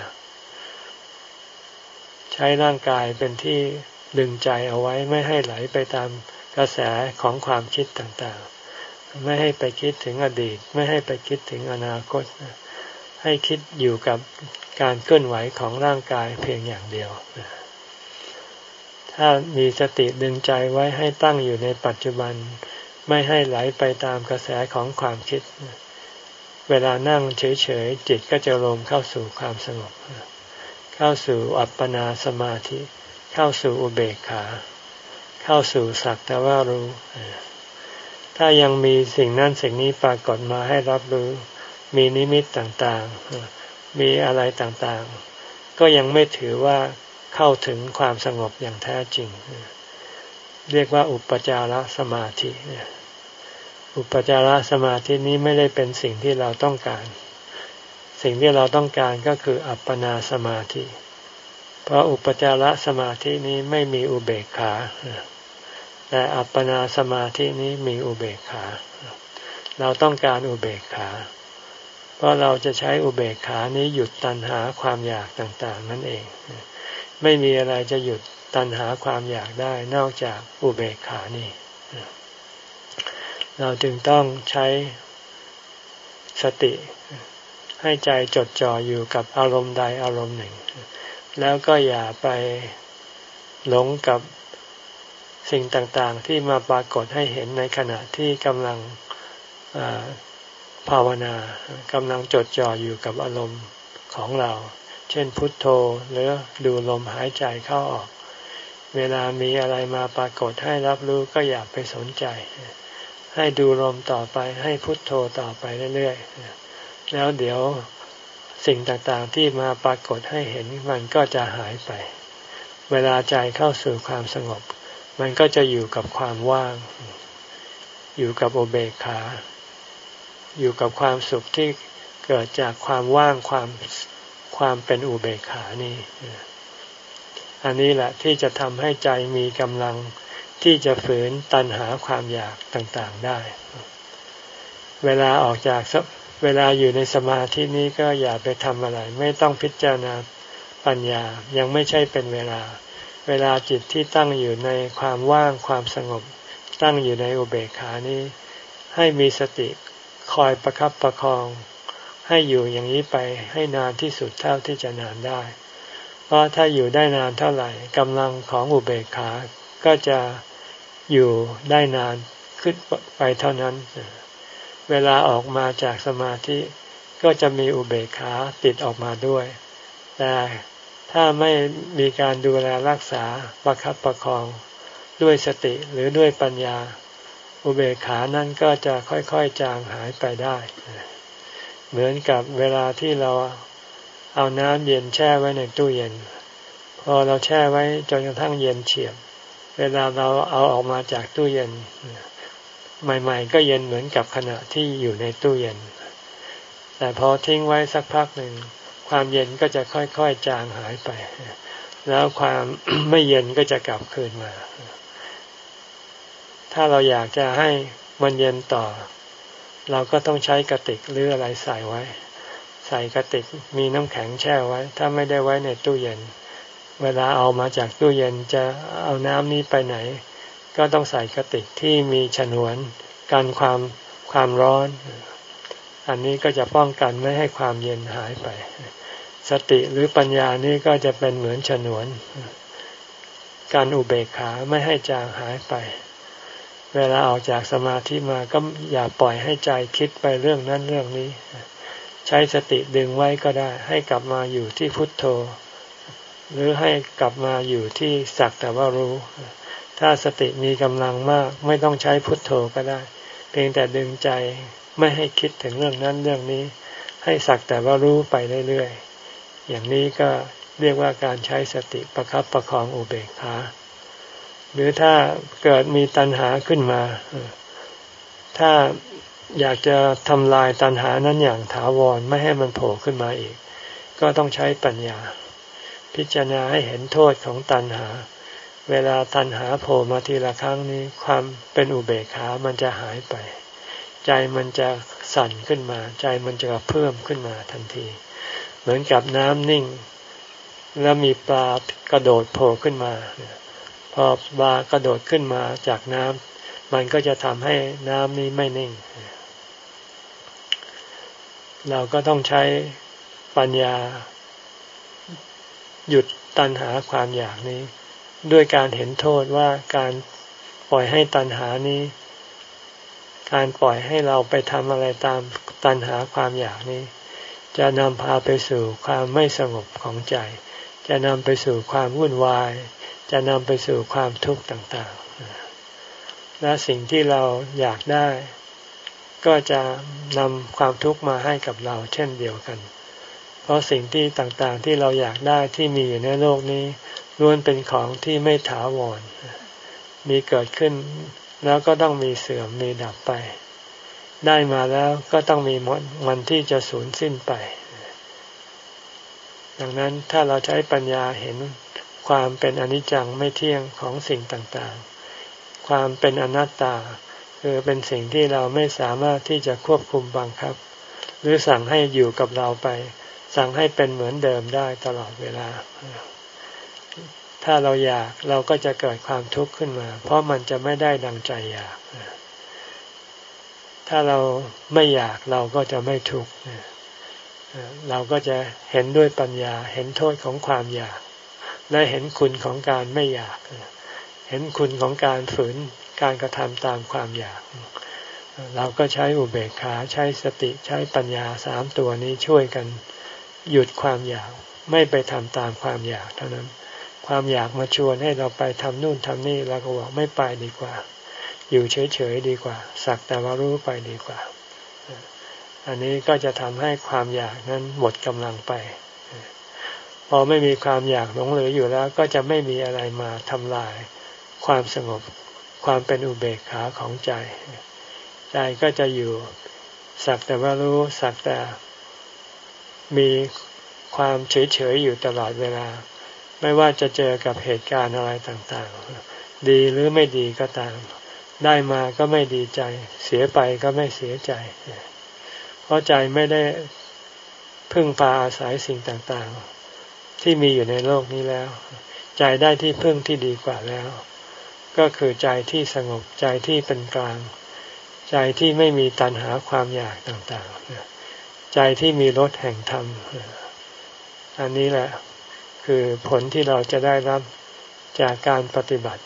ใช้ร่างกายเป็นที่ดึงใจเอาไว้ไม่ให้ไหลไปตามกระแสของความคิดต่างๆไม่ให้ไปคิดถึงอดีตไม่ให้ไปคิดถึงอนาคตให้คิดอยู่กับการเคลื่อนไหวของร่างกายเพียงอย่างเดียวถ้ามีสติดึงใจไว้ให้ตั้งอยู่ในปัจจุบันไม่ให้ไหลไปตามกระแสของความคิดเวลานั่งเฉยๆจิตก็จะรวมเข้าสู่ความสงบเข้าสู่อัปปนาสมาธิเข้าสู่อุเบกขาเข้าสู่สักแต่ว่ารู้ถ้ายังมีสิ่งนั้นสิ่งนี้ปรากฏมาให้รับรู้มีนิมิตต่างๆมีอะไรต่างๆก็ยังไม่ถือว่าเข้าถึงความสงบอย่างแท้จริงเรียกว่าอุปจารสมาธิอุปจารสมาธินี้ไม่ได้เป็นสิ่งที่เราต้องการสิ่งที่เราต้องการก็คืออัปปนาสมาธิเพราะอุปจารสมาธินี้ไม่มีอุเบกขาแต่อัปปนาสมาธินี้มีอุเบกขาเราต้องการอุเบกขาเพราะเราจะใช้อุเบกขานี้หยุดตัณหาความอยากต่างๆนั่นเองไม่มีอะไรจะหยุดตัณหาความอยากได้นอกจากอุเบกขานี่เราจึงต้องใช้สติให้ใจจดจ่ออยู่กับอารมณ์ใดอารมณ์หนึ่งแล้วก็อย่าไปหลงกับสิ่งต่างๆที่มาปรากฏให้เห็นในขณะที่กำลังภาวนากำลังจดจ่ออยู่กับอารมณ์ของเราเช่นพุทโธหรือดูลมหายใจเข้าออกเวลามีอะไรมาปรากฏให้รับรู้ก็อย่าไปสนใจให้ดูลมต่อไปให้พุทโธต่อไปเรื่อยๆแล้วเดี๋ยวสิ่งต่างๆที่มาปรากฏให้เห็นมันก็จะหายไปเวลาใจเข้าสู่ความสงบมันก็จะอยู่กับความว่างอยู่กับอุเบกขาอยู่กับความสุขที่เกิดจากความว่างความความเป็นอุเบกขานี่อันนี้แหละที่จะทำให้ใจมีกำลังที่จะฝืนตัณหาความอยากต่างๆได้เวลาออกจากเวลาอยู่ในสมาธินี้ก็อย่าไปทำอะไรไม่ต้องพิจารณาปัญญายังไม่ใช่เป็นเวลาเวลาจิตที่ตั้งอยู่ในความว่างความสงบตั้งอยู่ในอุเบกขานี้ให้มีสติคอยประคับประคองให้อยู่อย่างนี้ไปให้นานที่สุดเท่าที่จะนานได้เพราะถ้าอยู่ได้นานเท่าไหร่กำลังของอุเบกขาก็จะอยู่ได้นานขึ้นไปเท่านั้นเวลาออกมาจากสมาธิก็จะมีอุเบกขาติดออกมาด้วยแต่ถ้าไม่มีการดูแลรักษาประคับประคองด้วยสติหรือด้วยปัญญาอุเบกขานั้นก็จะค่อยๆจางหายไปได้เหมือนกับเวลาที่เราเอาน้ำเย็นแช่ไว้ในตู้เย็นพอเราแช่ไว้จนกระทั่งเย็นเฉียบเวลาเราเอาออกมาจากตู้เย็นใหม่ๆก็เย็นเหมือนกับขณะที่อยู่ในตู้เย็นแต่พอทิ้งไว้สักพักหนึ่งความเย็นก็จะค่อยๆจางหายไปแล้วความ ไม่เย็นก็จะกลับคืนมาถ้าเราอยากจะให้มันเย็นต่อเราก็ต้องใช้กระติกหรืออะไรใส่ไว้ใส่กระติกมีน้ำแข็งแช่ไว้ถ้าไม่ได้ไว้ในตู้เย็นเวลาเอามาจากตู้เย็นจะเอาน้ำนี้ไปไหนก็ต้องใส่กระติกที่มีฉนวนกันความความร้อนอันนี้ก็จะป้องกันไม่ให้ความเย็นหายไปสติหรือปัญญานี้ก็จะเป็นเหมือนฉนวนการอุเบกขาไม่ให้จางหายไปเวลาออกจากสมาธิมาก็อย่าปล่อยให้ใจคิดไปเรื่องนั้นเรื่องนี้ใช้สติดึงไว้ก็ได้ให้กลับมาอยู่ที่พุทโธหรือให้กลับมาอยู่ที่สักแต่ว่ารู้ถ้าสติมีกำลังมากไม่ต้องใช้พุทโธก็ได้เพียงแต่ดึงใจไม่ให้คิดถึงเรื่องนั้นเรื่องนี้ให้สักแต่ว่ารู้ไปเรื่อยๆอย่างนี้ก็เรียกว่าการใช้สติประคับประคองอุเบกขาหรือถ้าเกิดมีตัณหาขึ้นมาถ้าอยากจะทำลายตัณหานั้นอย่างถาวรไม่ให้มันโผล่ขึ้นมาอีกก็ต้องใช้ปัญญาพิจารณาให้เห็นโทษของตัณหาเวลาตัณหาโผล่มาทีละครั้งนี้ความเป็นอุเบกขามันจะหายไปใจมันจะสั่นขึ้นมาใจมันจะเพิ่มขึ้นมาทันทีเหมือนกับน้ำนิ่งแล้วมีปลากระโดดโผล่ขึ้นมาพอปลากระโดดขึ้นมาจากน้ำมันก็จะทำให้น้ำนี้ไม่นิ่งเราก็ต้องใช้ปัญญาหยุดตัณหาความอยากนี้ด้วยการเห็นโทษว่าการปล่อยให้ตัณหานี้การปล่อยให้เราไปทำอะไรตามตัณหาความอยากนี้จะนำพาไปสู่ความไม่สงบของใจจะนำไปสู่ความวุ่นวายจะนำไปสู่ความทุกข์ต่างๆและสิ่งที่เราอยากได้ก็จะนำความทุกข์มาให้กับเราเช่นเดียวกันเพราะสิ่งที่ต่างๆที่เราอยากได้ที่มีอยู่ในโลกนี้ล้วนเป็นของที่ไม่ถาวรมีเกิดขึ้นแล้วก็ต้องมีเสื่อมมีดับไปได้มาแล้วก็ต้องมีวันที่จะสูญสิ้นไปดังนั้นถ้าเราใช้ปัญญาเห็นความเป็นอนิจจังไม่เที่ยงของสิ่งต่างๆความเป็นอนัตตาคือเป็นสิ่งที่เราไม่สามารถที่จะควบคุมบังคับหรือสั่งให้อยู่กับเราไปสั่งให้เป็นเหมือนเดิมได้ตลอดเวลาถ้าเราอยากเราก็จะเกิดความทุกข์ขึ้นมาเพราะมันจะไม่ได้ดังใจอยากถ้าเราไม่อยากเราก็จะไม่ทุกข์เราก็จะเห็นด้วยปัญญาเห็นโทษของความอยากและเห็นคุณของการไม่อยากเห็นคุณของการฝืนการกระทำตามความอยากเราก็ใช้อุเบกขาใช้สติใช้ปัญญาสามตัวนี้ช่วยกันหยุดความอยากไม่ไปทำตามความอยากเท่านั้นความอยากมาชวนให้เราไปทำนู่นทำนี่เราก็บอกไม่ไปดีกว่าอยู่เฉยๆดีกว่าสักแต่ว่ารู้ไปดีกว่าอันนี้ก็จะทำให้ความอยากนั้นหมดกำลังไปพอไม่มีความอยากหลงเหลืออยู่แล้วก็จะไม่มีอะไรมาทำลายความสงบความเป็นอุเบกขาของใจใจก็จะอยู่สักแต่ว่ารู้สักแต่มีความเฉยๆอยู่ตลอดเวลาไม่ว่าจะเจอกับเหตุการณ์อะไรต่างๆดีหรือไม่ดีก็ตามได้มาก็ไม่ดีใจเสียไปก็ไม่เสียใจเพราะใจไม่ได้พึ่งพาอาศัยสิ่งต่างๆที่มีอยู่ในโลกนี้แล้วใจได้ที่พึ่งที่ดีกว่าแล้วก็คือใจที่สงบใจที่เป็นกลางใจที่ไม่มีตัณหาความอยากต่างๆใจที่มีรสแห่งธรรมอันนี้แหละคือผลที่เราจะได้รับจากการปฏิบัติ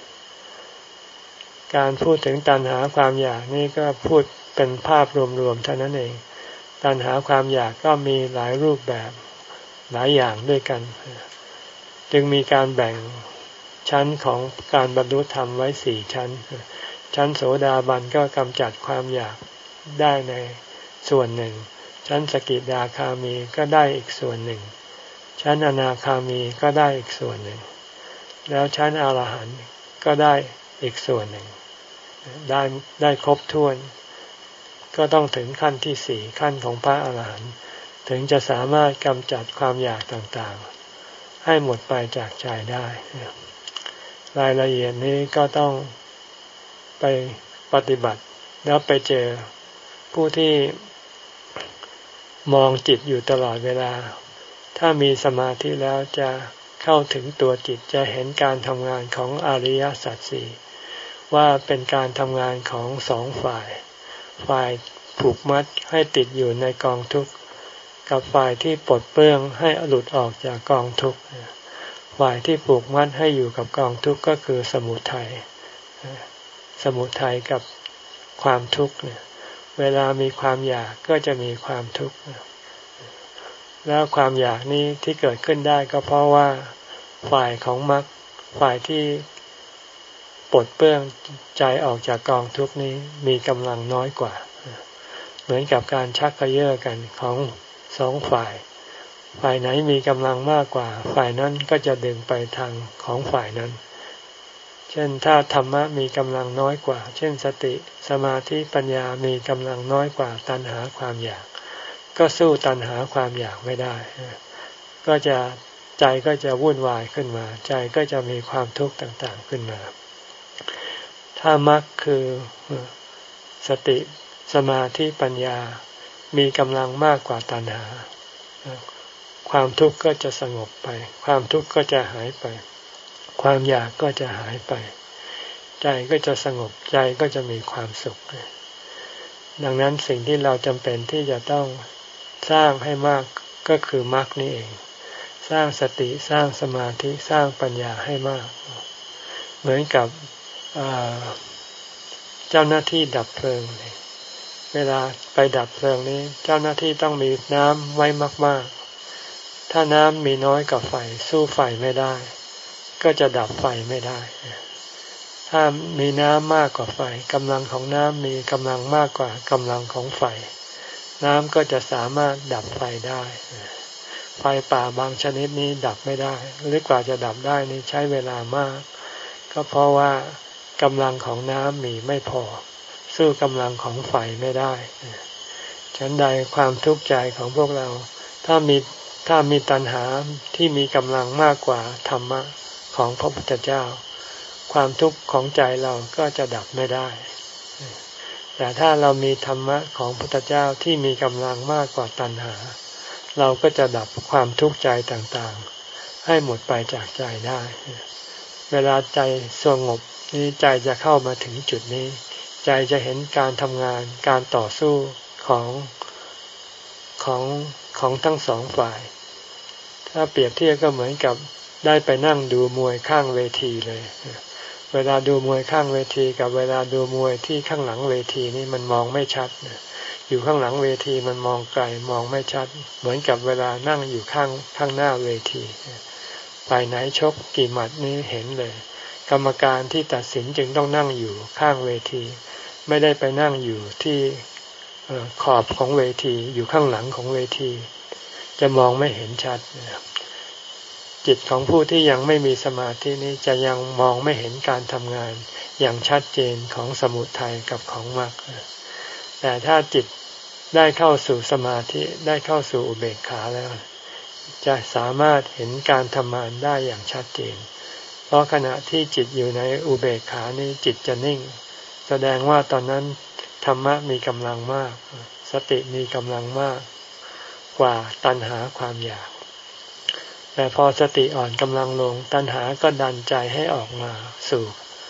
การพูดถึงตัณหาความอยากนี่ก็พูดเป็นภาพรวมๆเท่านั้นเองตัณหาความอยากก็มีหลายรูปแบบหลายอย่างด้วยกันจึงมีการแบ่งชั้นของการบรรลุธรรมไว้สี่ชั้นชั้นโสดาบันก็กำจัดความอยากได้ในส่วนหนึ่งชั้นสกิทาคามีก็ได้อีกส่วนหนึ่งชั้นอนาคามีก็ได้อีกส่วนหนึ่งแล้วชั้นอรหันต์ก็ได้อีกส่วนหนึ่งได้ได้ครบถ้วนก็ต้องถึงขั้นที่สี่ขั้นของพระอรหันต์ถึงจะสามารถกำจัดความอยากต่างๆให้หมดไปจากใจได้รายละเอียดนี้ก็ต้องไปปฏิบัติแล้วไปเจอผู้ที่มองจิตอยู่ตลอดเวลาถ้ามีสมาธิแล้วจะเข้าถึงตัวจิตจะเห็นการทำงานของอริยสัจสี่ว่าเป็นการทำงานของสองฝ่ายฝ่ายผูกมัดให้ติดอยู่ในกองทุกข์กับฝ่ายที่ปลดเปลื้องให้หลุดออกจากกองทุกข์ฝ่ายที่ผูกมัดให้อยู่กับกองทุกข์ก็คือสมุทัยสมุทัยกับความทุกข์เนี่ยเวลามีความอยากก็จะมีความทุกข์แล้วความอยากนี้ที่เกิดขึ้นได้ก็เพราะว่าฝ่ายของมรรคฝ่ายที่ปลดเปลื้องใจออกจากกองทุกข์นี้มีกำลังน้อยกว่าเหมือนกับการชักกระเยาะกันของสองฝ่ายฝ่ายไหนมีกำลังมากกว่าฝ่ายนั้นก็จะดึงไปทางของฝ่ายนั้นเช่นถ้าธรรมะมีกำลังน้อยกว่าเช่นสติสมาธิปัญญามีกำลังน้อยกว่าตัณหาความอยากก็สู้ตัณหาความอยากไม่ได้ก็จะใจก็จะวุ่นวายขึ้นมาใจก็จะมีความทุกข์ต่างๆขึ้นมาถ้ามรรคคือสติสมาธิปัญญามีกำลังมากกว่าตัณหาความทุกข์ก็จะสงบไปความทุกข์ก็จะหายไปความอยากก็จะหายไปใจก็จะสงบใจก็จะมีความสุขดังนั้นสิ่งที่เราจำเป็นที่จะต้องสร้างให้มากก็คือมรรคนี่เองสร้างสติสร้างสมาธิสร้างปัญญาให้มากเหมือนกับเจ้าหน้าที่ดับเพลิงเวลาไปดับเพลิงนี้เจ้าหน้าที่ต้องมีน้ำไว้มากๆถ้าน้ำมีน้อยกว่าไฟสู้ไฟไม่ได้ก็จะดับไฟไม่ได้ถ้ามีน้ำมากกว่าไฟกำลังของน้ำมีกำลังมากกว่ากำลังของไฟน้ำก็จะสามารถดับไฟได้ไฟป่าบางชนิดนี้ดับไม่ได้หรือกว่าจะดับได้นี่ใช้เวลามากก็เพราะว่ากำลังของน้ำมีไม่พอสู้กำลังของไฟไม่ได้ฉันใดความทุกข์ใจของพวกเราถ้ามีถ้ามีตัณหาที่มีกำลังมากกว่าธรรมะของพระพุทธเจ้าความทุกข์ของใจเราก็จะดับไม่ได้แต่ถ้าเรามีธรรมะของพระพุทธเจ้าที่มีกำลังมากกว่าตัณหาเราก็จะดับความทุกข์ใจต่างๆให้หมดไปจากใจได้เวลาใจสงบนี้ใจจะเข้ามาถึงจุดนี้ใจจะเห็นการทำงานการต่อสู้ของของของทั้งสองฝ่ายถ้าเปรียบเทียบก็เหมือนกับได้ไปนั่งดูมวยข้างเวทีเลยเวลาดูมวยข้างเวทีกับเวลาดูมวยที่ข้างหลังเวทีนี่มันมองไม่ชัดอยู่ข้างหลังเวทีมันมองไกลมองไม่ชัดเหมือนกับเวลานั่งอยู่ข้างข้างหน้าเวทีฝ่ายไหนชกกี่หมัดนี้เห็นเลยกรรมการที่ตัดสินจึงต้องนั่งอยู่ข้างเวทีไม่ได้ไปนั่งอยู่ที่ขอบของเวทีอยู่ข้างหลังของเวทีจะมองไม่เห็นชัดจิตของผู้ที่ยังไม่มีสมาธินี้จะยังมองไม่เห็นการทำงานอย่างชัดเจนของสมุทัยกับของมรรคแต่ถ้าจิตได้เข้าสู่สมาธิได้เข้าสู่อุเบกขาแล้วจะสามารถเห็นการทำงานได้อย่างชัดเจนเพราะขณะที่จิตอยู่ในอุเบกขานี้จิตจะนิ่งแสดงว่าตอนนั้นธรรมะมีกำลังมากสติมีกำลังมากกว่าตัณหาความอยากแต่พอสติอ่อนกำลังลงตัณหาก็ดันใจให้ออกมาสู่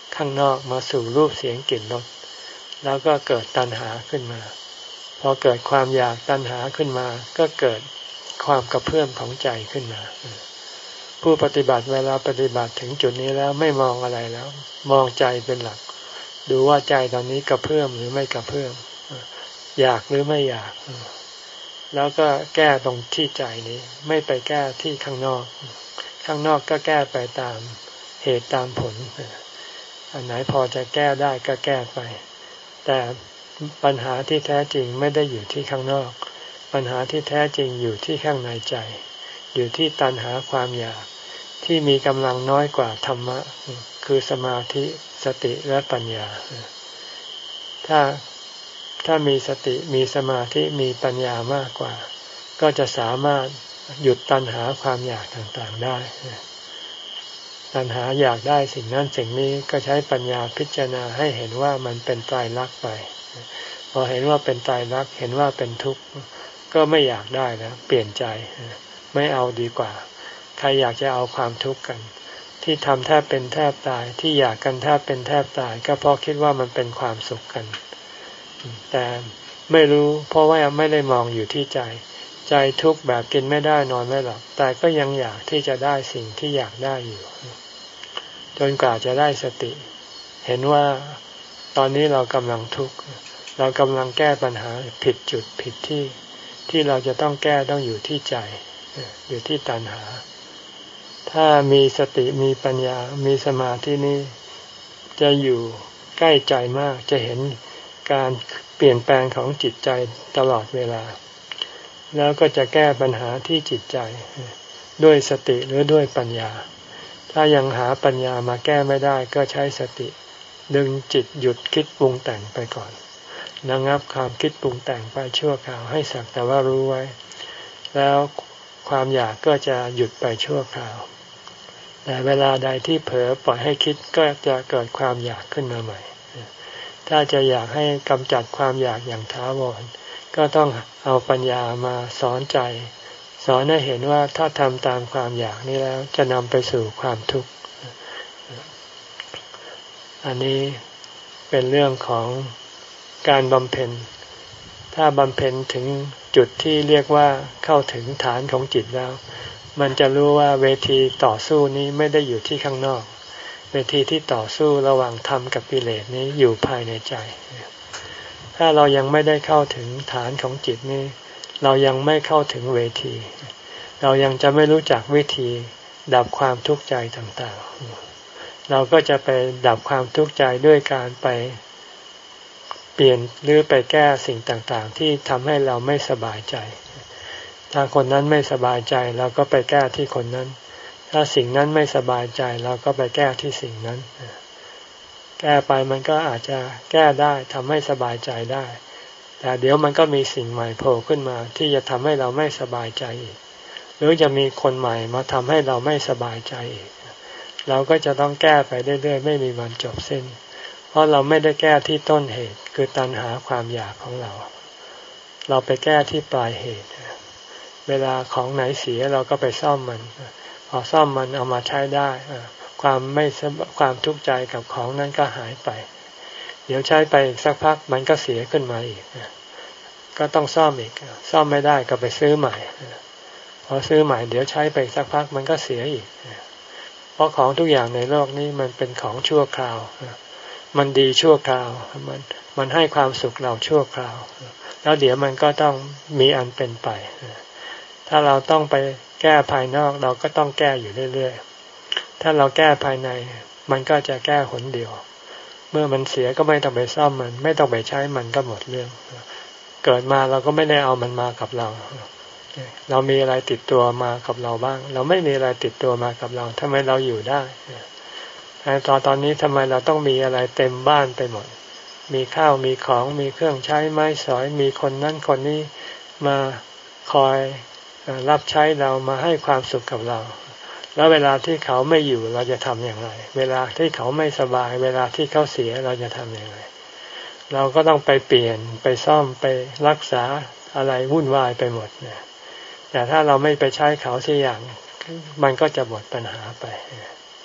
ข้างนอกมาสู่รูปเสียงกลิ่นรสแล้วก็เกิดตัณหาขึ้นมาพอเกิดความอยากตัณหาขึ้นมาก็เกิดความกระเพื่อมของใจขึ้นมาผู้ปฏิบัติเวลาปฏิบัติถึงจุดนี้แล้วไม่มองอะไรแล้วมองใจเป็นหลักดูว่าใจตอนนี้กระเพื่อมหรือไม่กระเพื่อมอยากหรือไม่อยากแล้วก็แก้ตรงที่ใจนี้ไม่ไปแก้ที่ข้างนอกข้างนอกก็แก้ไปตามเหตุตามผลอันไหนพอจะแก้ได้ก็แก้ไปแต่ปัญหาที่แท้จริงไม่ได้อยู่ที่ข้างนอกปัญหาที่แท้จริงอยู่ที่ข้างในใจอยู่ที่ตัณหาความอยากที่มีกำลังน้อยกว่าธรรมะคือสมาธิสติและปัญญาถ้าถ้ามีสติมีสมาธิมีปัญญามากกว่าก็จะสามารถหยุดตัณหาความอยากต่างๆได้ตัณหาอยากได้สิ่งนั้นสิ่งนี้ก็ใช้ปัญญาพิจารณาให้เห็นว่ามันเป็นไตรลักษณ์ไปพอเห็นว่าเป็นไตรลักษณ์เห็นว่าเป็นทุกข์ก็ไม่อยากได้แล้วเปลี่ยนใจไม่เอาดีกว่าใครอยากจะเอาความทุกข์กันที่ทำแทบเป็นแทบตายที่อยากกันแทบเป็นแทบตายก็เพราะคิดว่ามันเป็นความสุขกันแต่ไม่รู้เพราะว่าไม่ได้มองอยู่ที่ใจใจทุกข์แบบกินไม่ได้นอนไม่หลับแต่ก็ยังอยากที่จะได้สิ่งที่อยากได้อยู่จนกว่าจะได้สติเห็นว่าตอนนี้เรากำลังทุกข์เรากำลังแก้ปัญหาผิดจุดผิดที่ที่เราจะต้องแก้ต้องอยู่ที่ใจอยู่ที่ตัณหาถ้ามีสติมีปัญญามีสมาธินี้จะอยู่ใกล้ใจมากจะเห็นการเปลี่ยนแปลงของจิตใจตลอดเวลาแล้วก็จะแก้ปัญหาที่จิตใจด้วยสติหรือด้วยปัญญาถ้ายังหาปัญญามาแก้ไม่ได้ก็ใช้สติดึงจิตหยุดคิดปรุงแต่งไปก่อนระงับความคิดปรุงแต่งไปชั่วคราวให้สักแต่ว่ารู้ไว้แล้วความอยากก็จะหยุดไปชั่วคราวแต่เวลาใดที่เผลอปล่อยให้คิดก็จะเกิดความอยากขึ้นมาใหม่ถ้าจะอยากให้กำจัดความอยากอย่างถาวรก็ต้องเอาปัญญามาสอนใจสอนให้เห็นว่าถ้าทำตามความอยากนี้แล้วจะนำไปสู่ความทุกข์อันนี้เป็นเรื่องของการบำเพ็ญถ้าบำเพ็ญถึงจุดที่เรียกว่าเข้าถึงฐานของจิตแล้วมันจะรู้ว่าเวทีต่อสู้นี้ไม่ได้อยู่ที่ข้างนอกเวทีที่ต่อสู้ระหว่างธรรมกับกิเลสนี้อยู่ภายในใจถ้าเรายังไม่ได้เข้าถึงฐานของจิตนี้เรายังไม่เข้าถึงเวทีเรายังจะไม่รู้จักวิธีดับความทุกข์ใจต่างๆเราก็จะไปดับความทุกข์ใจด้วยการไปเปลี่ยนหรือไปแก้สิ่งต่างๆที่ทำให้เราไม่สบายใจถ้าคนนั้นไม่สบายใจเราก็ไปแก้ที่คนนั้นถ้าสิ่งนั้นไม่สบายใจเราก็ไปแก้ที่สิ่งนั้นแก้ไปมันก็อาจจะแก้ได้ทำให้สบายใจได้แต่เดี๋ยวมันก็มีสิ่งใหม่โผล่ขึ้นมาที่จะทำให้เราไม่สบายใจอีกหรือจะมีคนใหม่มาทำให้เราไม่สบายใจอีกเราก็จะต้องแก้ไปเรื่อยๆไม่มีวันจบสิ้นเพราะเราไม่ได้แก้ที่ต้นเหตุคือตัณหาความอยากของเราเราไปแก้ที่ปลายเหตุเวลาของไหนเสียเราก็ไปซ่อมมันพอซ่อมมันเอามาใช้ได้ความไม่ความทุกข์ใจกับของนั้นก็หายไปเดี๋ยวใช้ไปอีกสักพักมันก็เสียขึ้นมาอีกก็ต้องซ่อมอีกซ่อมไม่ได้ก็ไปซื้อใหม่พอซื้อใหม่เดี๋ยวใช้ไปสักพักมันก็เสียอีกเพราะของทุกอย่างในโลกนี้มันเป็นของชั่วคราวมันดีชั่วคราวมันมันให้ความสุขเราชั่วคราวแล้วเดี๋ยวมันก็ต้องมีอันเป็นไปถ้าเราต้องไปแก้ภายนอกเราก็ต้องแก้อยู่เรื่อยๆถ้าเราแก้ภายในมันก็จะแก้หนเดียวเมื่อมันเสียก็ไม่ต้องไปซ่อมมันไม่ต้องไปใช้มันก็หมดเรื่องเกิดมาเราก็ไม่ได้เอามันมากับเราเรามีอะไรติดตัวมากับเราบ้างเราไม่มีอะไรติดตัวมากับเราทำไมเราอยู่ได้แต่ตอนตอนนี้ทำไมเราต้องมีอะไรเต็มบ้านไปหมดมีข้าวมีของมีเครื่องใช้ไม้สอยมีคนนั้นคนนี้มาคอยรับใช้เรามาให้ความสุขกับเราแล้วเวลาที่เขาไม่อยู่เราจะทำอย่างไรเวลาที่เขาไม่สบายเวลาที่เขาเสียเราจะทำอย่างไรเราก็ต้องไปเปลี่ยนไปซ่อมไปรักษาอะไรวุ่นวายไปหมดเนี่ยแต่ถ้าเราไม่ไปใช้เขาสักอย่างมันก็จะหมดปัญหาไป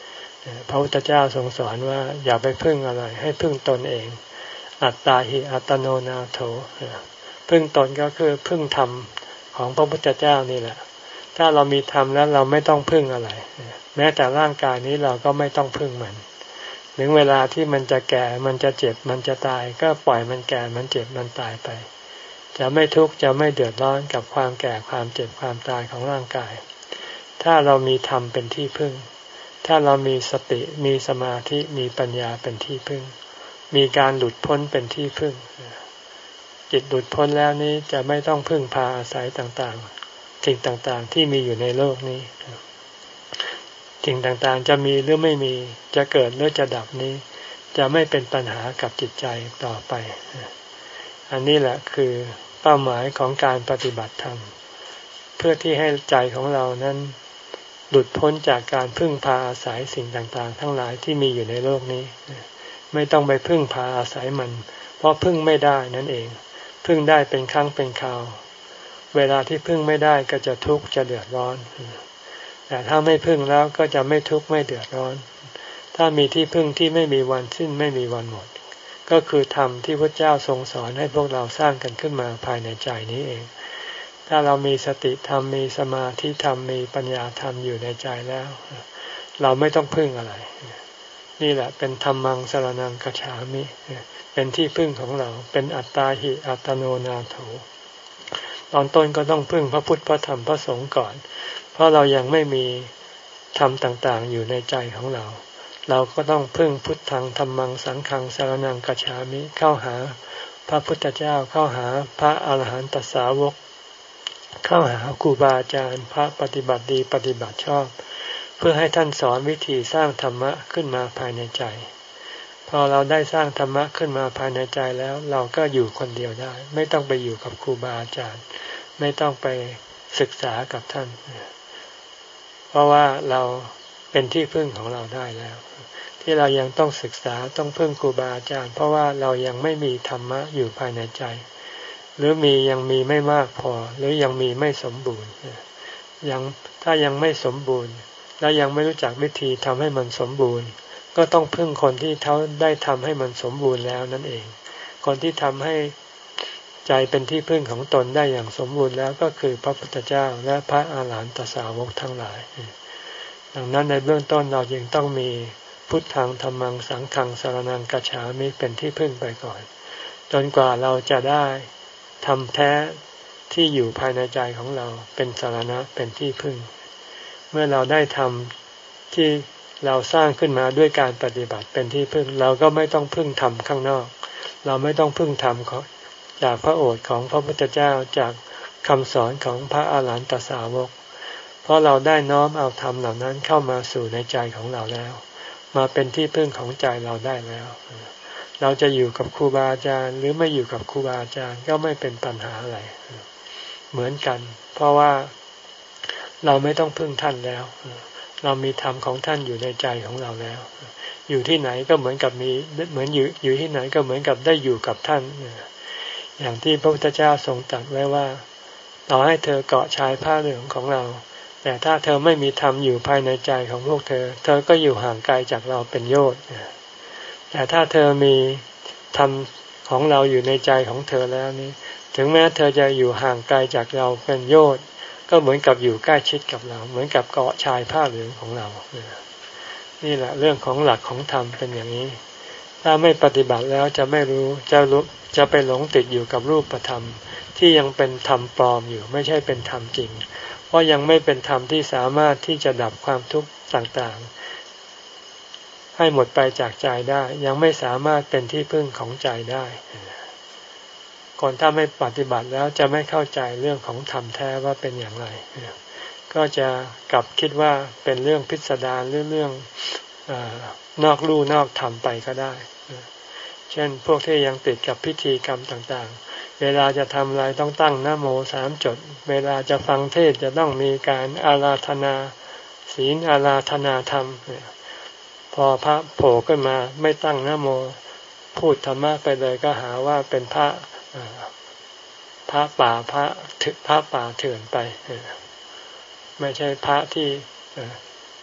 พระพุทธเจ้าทรงสอนว่าอย่าไปพึ่งอะไรให้พึ่งตนเองอัตตาหิอัตโนนาโถพึ่งตนก็คือพึ่งธรรมของพระพุทธเจ้านี่แหละถ้าเรามีธรรมแล้วเราไม่ต้องพึ่งอะไรแม้แต่ร่างกายนี้เราก็ไม่ต้องพึ่งมันถึงเวลาที่มันจะแก่มันจะเจ็บมันจะตายก็ปล่อยมันแก่มันเจ็บมันตายไปจะไม่ทุกข์จะไม่เดือดร้อนกับความแก่ความเจ็บความตายของร่างกายถ้าเรามีธรรมเป็นที่พึ่งถ้าเรามีสติมีสมาธิมีปัญญาเป็นที่พึ่งมีการหลุดพ้นเป็นที่พึ่งจิตหลุดพ้นแล้วนี้จะไม่ต้องพึ่งพาอาศัยต่างๆสิ่งต่างๆที่มีอยู่ในโลกนี้สิ่งต่างๆจะมีหรือไม่มีจะเกิดหรือจะดับนี้จะไม่เป็นปัญหากับจิตใจต่อไปอันนี้แหละคือเป้าหมายของการปฏิบัติธรรมเพื่อที่ให้ใจของเรานั้นหลุดพ้นจากการพึ่งพาอาศัยสิ่งต่างๆทั้งหลายที่มีอยู่ในโลกนี้ไม่ต้องไปพึ่งพาอาศัยมันเพราะพึ่งไม่ได้นั่นเองพึ่งได้เป็นครั้งเป็นคราวเวลาที่พึ่งไม่ได้ก็จะทุกข์จะเดือดร้อนแต่ถ้าไม่พึ่งแล้วก็จะไม่ทุกข์ไม่เดือดร้อนถ้ามีที่พึ่งที่ไม่มีวันสิ้นไม่มีวันหมดก็คือธรรมที่พระเจ้าทรงสอนให้พวกเราสร้างกันขึ้นมาภายในใจนี้เองถ้าเรามีสติธรรมมีสมาธิธรรมมีปัญญาธรรมอยู่ในใจแล้วเราไม่ต้องพึ่งอะไรนี่แหละเป็นธรรมังสรณังคัจฉามิเป็นที่พึ่งของเราเป็นอัตตาหิอัตโนนาโถตอนต้นก็ต้องพึ่งพระพุทธพระธรรมพระสงฆ์ก่อนเพราะเรายังไม่มีธรรมต่างๆอยู่ในใจของเราเราก็ต้องพึ่งพุทธังธัมมังสังฆังสรณังคัจฉามิเข้าหาพระพุทธเจ้าเข้าหาพระอาหารหันตสาวกเข้าหาครูบาอาจารย์พระปฏิบัติดีปฏิบัติชอบเพื่อให้ท่านสอนวิธีสร้างธรรมะขึ้นมาภายในใจพอเราได้สร้างธรรมะขึ้นมาภายในใจแล้วเราก็อยู่คนเดียวได้ไม่ต้องไปอยู่กับครูบาอาจารย์ไม่ต้องไปศึกษากับท่านเพราะว่าเราเป็นที่พึ่งของเราได้แล้วที่เรายังต้องศึกษาต้องพึ่งครูบาอาจารย์เพราะว่าเรายังไม่มีธรรมะอยู่ภายในใจหรือมียังมีไม่มากพอหรือยังมีไม่สมบูรณ์ยังถ้ายังไม่สมบูรณ์และยังไม่รู้จักวิธีทำให้มันสมบูรณ์ก็ต้องพึ่งคนที่เขาได้ทำให้มันสมบูรณ์แล้วนั่นเองคนที่ทำให้ใจเป็นที่พึ่งของตนได้อย่างสมบูรณ์แล้วก็คือพระพุทธเจ้าและพระอาหารหันตสาวกทั้งหลายดังนั้นในเบื้องต้นเราจึงต้องมีพุทธังธัมมังสังฆังสรณังคัจฉามิเป็นที่พึ่งไปก่อนจนกว่าเราจะได้ธรรมแท้ที่อยู่ภายในใจของเราเป็นสรณะเป็นที่พึ่งเมื่อเราได้ธรรมที่เราสร้างขึ้นมาด้วยการปฏิบัติเป็นที่พึ่งเราก็ไม่ต้องพึ่งธรรมข้างนอกเราไม่ต้องพึ่งธรรมจากพระโอษฐ์ของพระพุทธเจ้าจากคำสอนของพระอาหารหันตสาวกเพราะเราได้น้อมเอาธรรมเหล่านั้นเข้ามาสู่ในใจของเราแล้วมาเป็นที่พึ่งของใจเราได้แล้วเราจะอยู่กับครูบาอาจารย์หรือไม่อยู่กับครูบาอาจารย์ก็ไม่เป็นปัญหาอะไรเหมือนกันเพราะว่าเราไม่ต้องพึ่งท่านแล้วเรามีธรรมของท่านอยู่ในใจของเราแล้วอยู่ที่ไหนก็เหมือนกับมีเหมือนอยู่อยู่ที่ไหนก็เหมือนกับได้อยู่กับท่านอย่างที่พระพุทธเจ้าทรงตรัสไว้ว่าต่อให้เธอเกาะชายผ้าเหลืองของเราแต่ถ้าเธอไม่มีธรรมอยู่ภายในใจของพวกเธอเธอก็อยู่ห่างไกลจากเราเป็นโยชน์แต่ถ้าเธอมีธรรมของเราอยู่ในใจของเธอแล้วนี้ถึงแม้เธอจะอยู่ห่างไกลจากเราเป็นโยชน์ก็เหมือนกับอยู่ใกล้ชิดกับเราเหมือนกับเกาะชายผ้าเหลืองของเรานี่แหละเรื่องของหลักของธรรมเป็นอย่างนี้ถ้าไม่ปฏิบัติแล้วจะไม่รู้จะรู้จะไปหลงติดอยู่กับรูปธรรมที่ยังเป็นธรรมปลอมอยู่ไม่ใช่เป็นธรรมจริงเพราะยังไม่เป็นธรรมที่สามารถที่จะดับความทุกข์ต่างๆให้หมดไปจากใจได้ยังไม่สามารถเป็นที่พึ่งของใจได้คนถ้าไม่ปฏิบัติแล้วจะไม่เข้าใจเรื่องของธรรมแท้ว่าเป็นอย่างไรก็จะกลับคิดว่าเป็นเรื่องพิสดารหรือเรื่องเอ่อนอกลู่นอกธรรมไปก็ได้เช่นพวกที่ยังติดกับพิธีกรรมต่างๆเวลาจะทำอะไรต้องตั้งนะโมสามจบเวลาจะฟังเทศน์จะต้องมีการอาราธนาศีลอาราธนาธรรมพอพระโผล่ขึ้นมาไม่ตั้งนะโมพูดธรรมะไปเลยก็หาว่าเป็นพระพระป่าพระถึกพระป่าเถื่อนไปไม่ใช่พระที่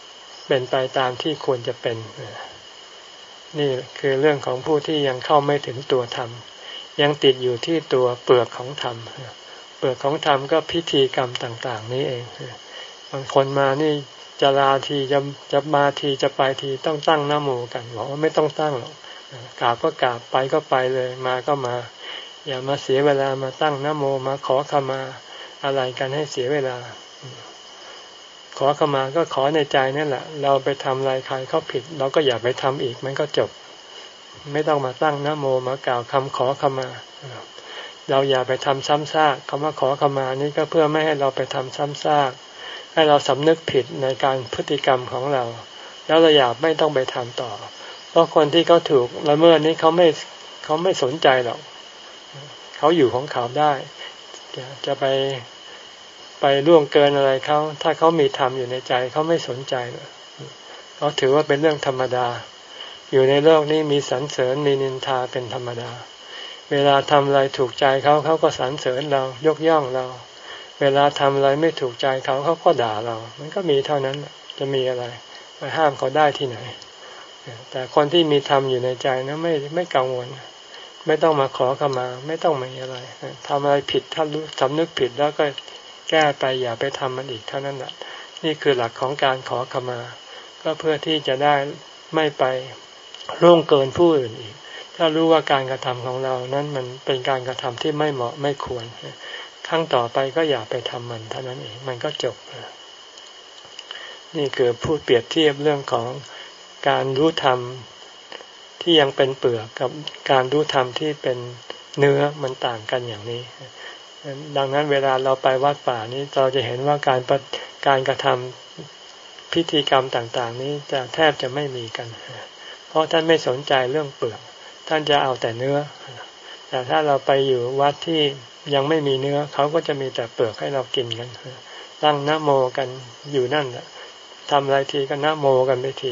เป็นไปตามที่ควรจะเป็นนี่คือเรื่องของผู้ที่ยังเข้าไม่ถึงตัวธรรมยังติดอยู่ที่ตัวเปลือกของธรรมเปลือกของธรรมก็พิธีกรรมต่างๆนี้เองบางคนมานี่จะลาทีจะจะมาทีจะไปทีต้องตั้งนะโมกันบอกว่าไม่ต้องตั้งหรอกกราบก็กราบไปก็ไปเลยมาก็มาอย่ามาเสียเวลามาตั้งนะโมมาขอขมาอะไรกันให้เสียเวลาขอขมาก็ขอในใจนั่นแหละเราไปทำอะไรใครเขาผิดเราก็อย่าไปทำอีกมันก็จบไม่ต้องมาตั้งนะโมมากล่าวคำขอขมาเราอย่าไปทำซ้ำซากคำว่าขอขมานี้ก็เพื่อไม่ให้เราไปทำซ้ำซากให้เราสำนึกผิดในการพฤติกรรมของเราแล้วเราอย่าไม่ต้องไปทำต่อเพราะคนที่เขาถูกละเมิดนี้เขาไม่เขาไม่สนใจหรอกเขาอยู่ของเขาได้จะจะไปไปล่วงเกินอะไรเขาถ้าเขามีธรรมอยู่ในใจเขาไม่สนใจเขาถือว่าเป็นเรื่องธรรมดาอยู่ในโลกนี้มีสรรเสริญมีนินทาเป็นธรรมดาเวลาทำอะไรถูกใจเขาเขาก็สรรเสริญเรายกย่องเราเวลาทำอะไรไม่ถูกใจเขาเขาก็ด่าเรามันก็มีเท่านั้นจะมีอะไรไปห้ามเขาได้ที่ไหนแต่คนที่มีธรรมอยู่ในใจนะไม่ไม่กังวลไม่ต้องมาขอขมาไม่ต้องมีอะไรทำอะไรผิดถ้ารู้สำนึกผิดแล้วก็แก้ไปอย่าไปทำมันอีกเท่านั้นแหละนี่คือหลักของการขอขมาก็เพื่อที่จะได้ไม่ไปล่วงเกินผู้อื่นอีกถ้ารู้ว่าการกระทำของเรานั้นมันเป็นการกระทำที่ไม่เหมาะไม่ควรครั้งต่อไปก็อย่าไปทำมันเท่านั้นเองมันก็จบนี่คือพูดเปรียบเทียบเรื่องของการรู้ธรรมที่ยังเป็นเปลือกกับการรู้ธรรมที่เป็นเนื้อมันต่างกันอย่างนี้ดังนั้นเวลาเราไปวัดป่านี้เราจะเห็นว่าการการกระทำพิธีกรรมต่างๆนี้จะแทบจะไม่มีกันเพราะท่านไม่สนใจเรื่องเปลือกท่านจะเอาแต่เนื้อแต่ถ้าเราไปอยู่วัดที่ยังไม่มีเนื้อเขาก็จะมีแต่เปลือกให้เรากินกันตั้งนะโมกันอยู่นั่นแหละทำอะไรทีก็นะโมกันไปที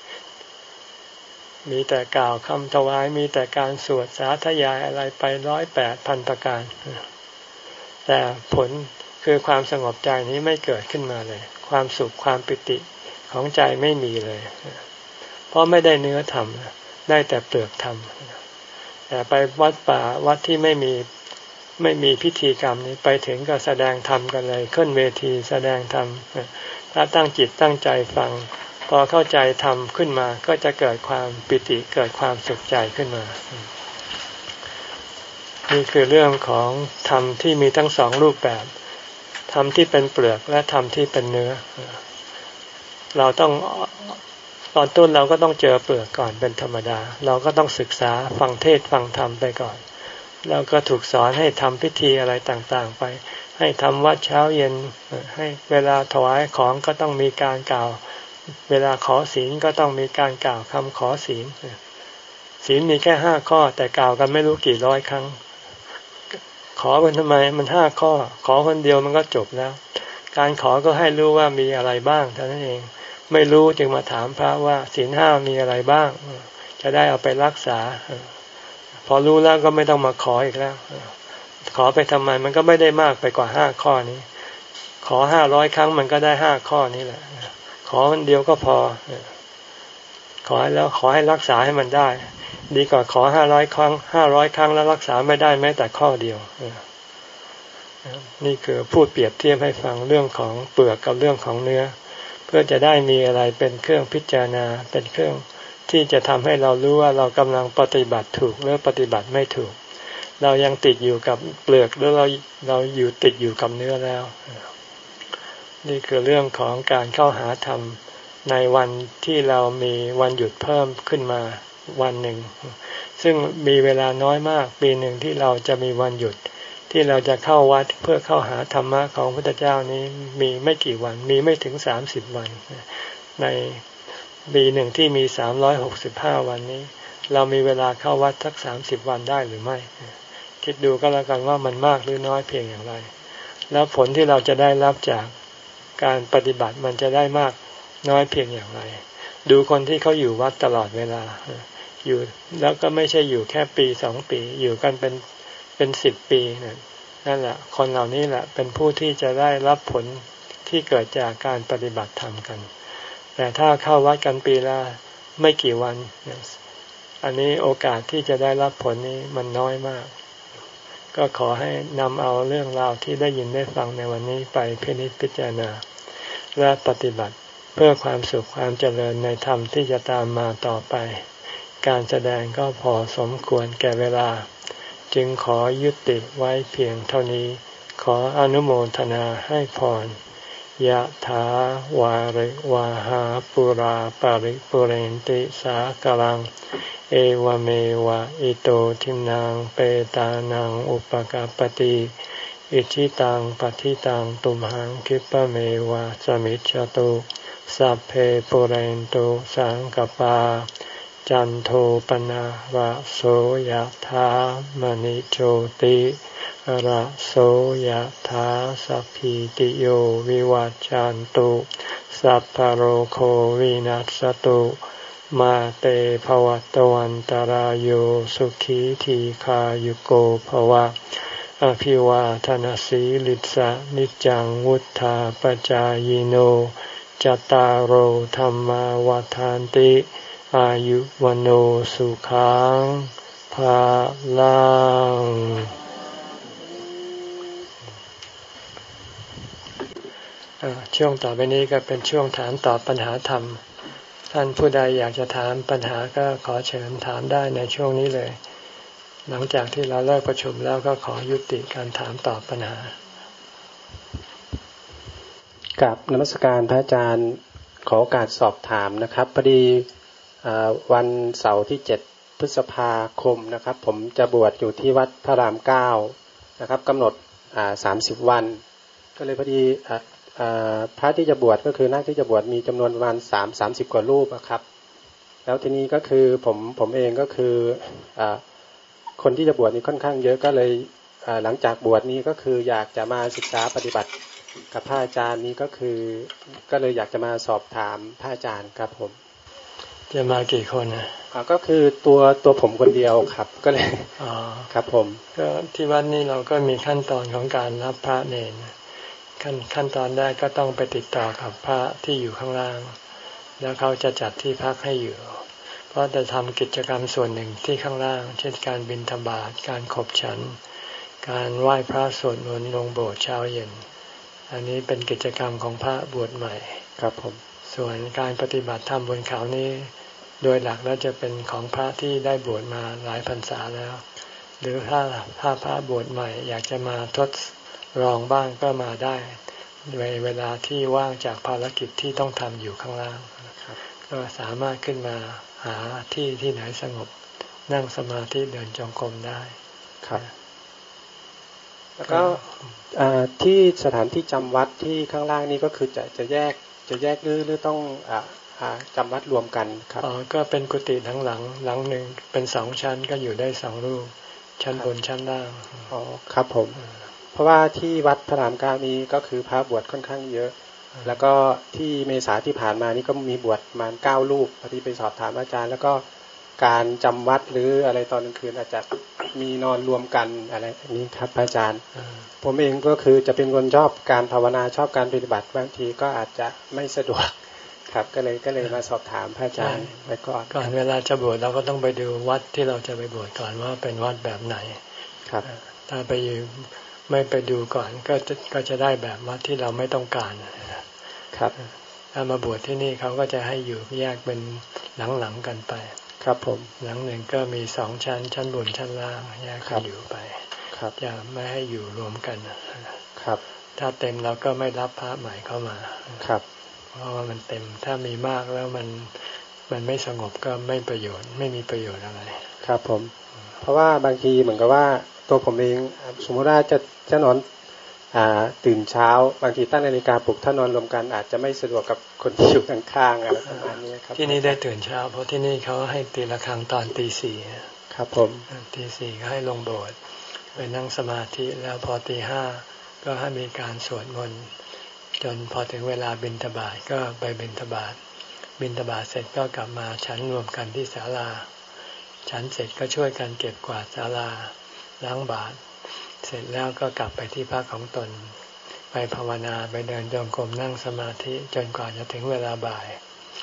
มีแต่กล่าวคำถวายมีแต่การสวดสาธยายอะไรไปร้อยแปดพันประการแต่ผลคือความสงบใจนี้ไม่เกิดขึ้นมาเลยความสุขความปิติของใจไม่มีเลยเพราะไม่ได้เนื้อธรรมได้แต่เปลือกธรรมแต่ไปวัดป่าวัดที่ไม่มีไม่มีพิธีกรรมนี้ไปถึงก็แสดงธรรมกันเลยขึ้นเวทีแสดงธรรมถ้าตั้งจิตตั้งใจฟังพอเข้าใจธรรมขึ้นมาก็จะเกิดความปิติเกิดความสุขใจขึ้นมานี่คือเรื่องของธรรมที่มีทั้งสองรูปแบบธรรมที่เป็นเปลือกและธรรมที่เป็นเนื้อเราต้องตอนต้นเราก็ต้องเจอเปลือกก่อนเป็นธรรมดาเราก็ต้องศึกษาฟังเทศฟังธรรมไปก่อนเราก็ถูกสอนให้ทำพิธีอะไรต่างๆไปให้ทำวัดเช้าเย็นให้เวลาถวายของก็ต้องมีการกล่าวเวลาขอศีลก็ต้องมีการกล่าวคำขอศีลศีลมีแค่ห้าข้อแต่กล่าวกันไม่รู้กี่ร้อยครั้งขอมันทำไมมันห้าข้อขอคนเดียวมันก็จบแล้วการขอก็ให้รู้ว่ามีอะไรบ้างเท่านั้นเองไม่รู้จึงมาถามพระว่าศีลห้ามีอะไรบ้างจะได้เอาไปรักษาพอรู้แล้วก็ไม่ต้องมาขออีกแล้วขอไปทำไมมันก็ไม่ได้มากไปกว่าห้าข้อนี้ขอห้าร้อยครั้งมันก็ได้ห้าข้อนี้แหละขอคนเดียวก็พอขอให้แล้วขอให้รักษาให้มันได้ดีกว่าขอห้าร้อยครั้งห้าร้อยครั้งแล้วรักษาไม่ได้แม้แต่ข้อเดียวนี่คือพูดเปรียบเทียบให้ฟังเรื่องของเปลือกกับเรื่องของเนื้อเพื่อจะได้มีอะไรเป็นเครื่องพิจารณาเป็นเครื่องที่จะทำให้เรารู้ว่าเรากำลังปฏิบัติถูกหรือปฏิบัติไม่ถูกเรายังติดอยู่กับเปลือกหรือเราเราอยู่ติดอยู่กับเนื้อแล้วนี่คือเรื่องของการเข้าหาธรรมในวันที่เรามีวันหยุดเพิ่มขึ้นมาวันหนึ่งซึ่งมีเวลาน้อยมากปีหนึ่งที่เราจะมีวันหยุดที่เราจะเข้าวัดเพื่อเข้าหาธรรมะของพระพุทธเจ้านี้มีไม่กี่วันมีไม่ถึงสามสิบวันในปีหนึ่งที่มีสามร้อยหกสิบห้าวันนี้เรามีเวลาเข้าวัดสักสามสิบวันได้หรือไม่คิดดูก็แล้วกันว่ามันมากหรือน้อยเพียงอย่างไรแล้วผลที่เราจะได้รับจากการปฏิบัติมันจะได้มากน้อยเพียงอย่างไรดูคนที่เขาอยู่วัดตลอดเวลาอยู่แล้วก็ไม่ใช่อยู่แค่ปีสองปีอยู่กันเป็นเป็นสิบปีนั่นแหละคนเหล่านี้แหละเป็นผู้ที่จะได้รับผลที่เกิดจากการปฏิบัติธรรมกันแต่ถ้าเข้าวัดกันปีละไม่กี่วันอันนี้โอกาสที่จะได้รับผลนี้มันน้อยมากก็ขอให้นำเอาเรื่องราวที่ได้ยินได้ฟังในวันนี้ไปพินิจพิจารณาและปฏิบัติเพื่อความสุขความเจริญในธรรมที่จะตามมาต่อไปการแสดงก็พอสมควรแก่เวลาจึงขอยุติไว้เพียงเท่านี้ขออนุโมทนาให้พรยะถาวาริวาหาปุราปาริปุเรนติสากลังเอวเมวะอิโตทินังเปตานังอุปกปติอิชิตังปฏิตังตุมหังคิปะเมวะสมิจฉตุสัพเพปุเรนตุสังกปาจันโทปนะระโสยถามณิโชติระโสยถาสัพพิติโยวิวัจจันตุสัพพะโรโควินัสตุมาเตภวัตวันตารโยสุขีทีขายุโกภวะอภิวาทนาสีลิสะนิจังวุธาปจายโนจตารโหธรรมวาทานติอายุวโนสุขังภาลังช่วงต่อไปนี้ก็เป็นช่วงถามตอบปัญหาธรรมท่านผู้ใดอยากจะถามปัญหาก็ขอเชิญถามได้ในช่วงนี้เลยหลังจากที่เราเลิกประชุมแล้วก็ขอยุติการถามตอบปัญหากับนมัสการพระอาจารย์ขอโอกาสสอบถามนะครับพอดีวันเสาร์ที่เจ็ดพฤษภาคมนะครับผมจะบวชอยู่ที่วัดพระรามเก้านะครับกำหนดสามสิบวันก็เลยพอดีพระที่จะบวชก็คือนักที่จะบวชมีจำนวนประมาณสามสามสิบกว่ารูปครับแล้วทีนี้ก็คือผมผมเองก็คือคนที่จะบวชนี่ค่อนข้างเยอะก็เลยหลังจากบวชนี้ก็คืออยากจะมาศึกษาปฏิบัติกับพระอาจารย์นี้ก็คือก็เลยอยากจะมาสอบถามพระอาจารย์ครับผมจะมากี่คนนะก็คือตัวตัวผมคนเดียวครับก็เลยอ๋อครับผมก็ที่วัดนี้เราก็มีขั้นตอนของการรับพระเนรขั้นขั้นตอนแรกก็ต้องไปติดต่อกับพระที่อยู่ข้างล่างแล้วเขาจะจัดที่พักให้อยู่เพราะจะทำกิจกรรมส่วนหนึ่งที่ข้างล่างเช่นการบิณฑบาตการขบฉันการไหว้พระสวดมนต์ลงโบสถ์เช้าเย็นอันนี้เป็นกิจกรรมของพระบวชใหม่ครับผมส่วนการปฏิบัติธรรมบนเขานี้โดยหลักแล้วจะเป็นของพระที่ได้บวชมาหลายพรรษาแล้วหรือถ้าถ้าพระบวชใหม่อยากจะมาทดลองบ้างก็มาได้ในเวลาที่ว่างจากภารกิจที่ต้องทำอยู่ข้างล่างก็สามารถขึ้นมาหาที่ที่ไหนสงบนั่งสมาธิเดินจงกรมได้ครับแล้วก็ที่สถานที่จำวัดที่ข้างล่างนี้ก็คือจะจะแยกจะแยกหรือหรือต้องจำวัดรวมกันครับอ๋อก็เป็นกุฏิทั้งหลังหลังหนึ่งเป็นสองชั้นก็อยู่ได้สองรูปชั้นบนชั้นล่างอ๋อครับผมเพราะว่าที่วัดพระรามเก้านี้ก็คือพระบวชค่อนข้างเยอะแล้วก็ที่เมษาที่ผ่านมานี่ก็มีบวชประมาณเก้ารูปพอดีไปสอบถามอาจารย์แล้วก็การจำวัดหรืออะไรตอนกลางคืนอาจจะมีนอนรวมกันอะไรนี้ครับอาจารย์ผมเองก็คือจะเป็นคนชอบการภาวนาชอบการปฏิบัติบางทีก็อาจจะไม่สะดวกครับก็เลยก็เลยมาสอบถามพระอาจารย์ไว้ก่อนก่อนเวลาจะบวชเราก็ต้องไปดูวัดที่เราจะไปบวชก่อนว่าเป็นวัดแบบไหนครับถ้าไปไม่ไปดูก่อนก็จะก็จะได้แบบวัดที่เราไม่ต้องการครับถ้ามาบวชที่นี่เขาก็จะให้อยู่แยกเป็นหลังๆกันไปครับผมหลังหนึ่งก็มีสองชั้นชั้นบนชั้นล่างแยกกันอยู่ไปครับจะไม่ให้อยู่รวมกันครับถ้าเต็มเราก็ไม่รับพระใหม่เข้ามาครับเพราะว่ามันเต็มถ้ามีมากแล้วมันมันไม่สงบก็ไม่ประโยชน์ไม่มีประโยชน์อะไรครับผมเพราะว่าบางทีเหมือนกับว่าตัวผมเองสมมติว่าจะจะนอนอ่าตื่นเช้าบางทีตั้งนาฬิกาปลุกถ้านอนรวมกันอาจจะไม่สะดวกกับคนที่อยู่ข้างๆอะไรประมาณนี้ครับที่นี่ได้ตื่นเช้าเพราะที่นี่เขาให้ตีละครั้งตอนตีสี่ครับผมตีสี่ก็ให้ลงโบสถ์ไปนั่งสมาธิแล้วพอตีห้าก็ให้มีการสวดมนต์จนพอถึงเวลาบิณฑบาตก็ไปบิณฑบาตบิณฑบาตเสร็จก็กลับมาฉันรวมกันที่ศาลาฉันเสร็จก็ช่วยกันเก็บกวาดศาลาล้างบาตรเสร็จแล้วก็กลับไปที่พักของตนไปภาวนาไปเดินจงกรมนั่งสมาธิจนกว่าจะถึงเวลาบ่าย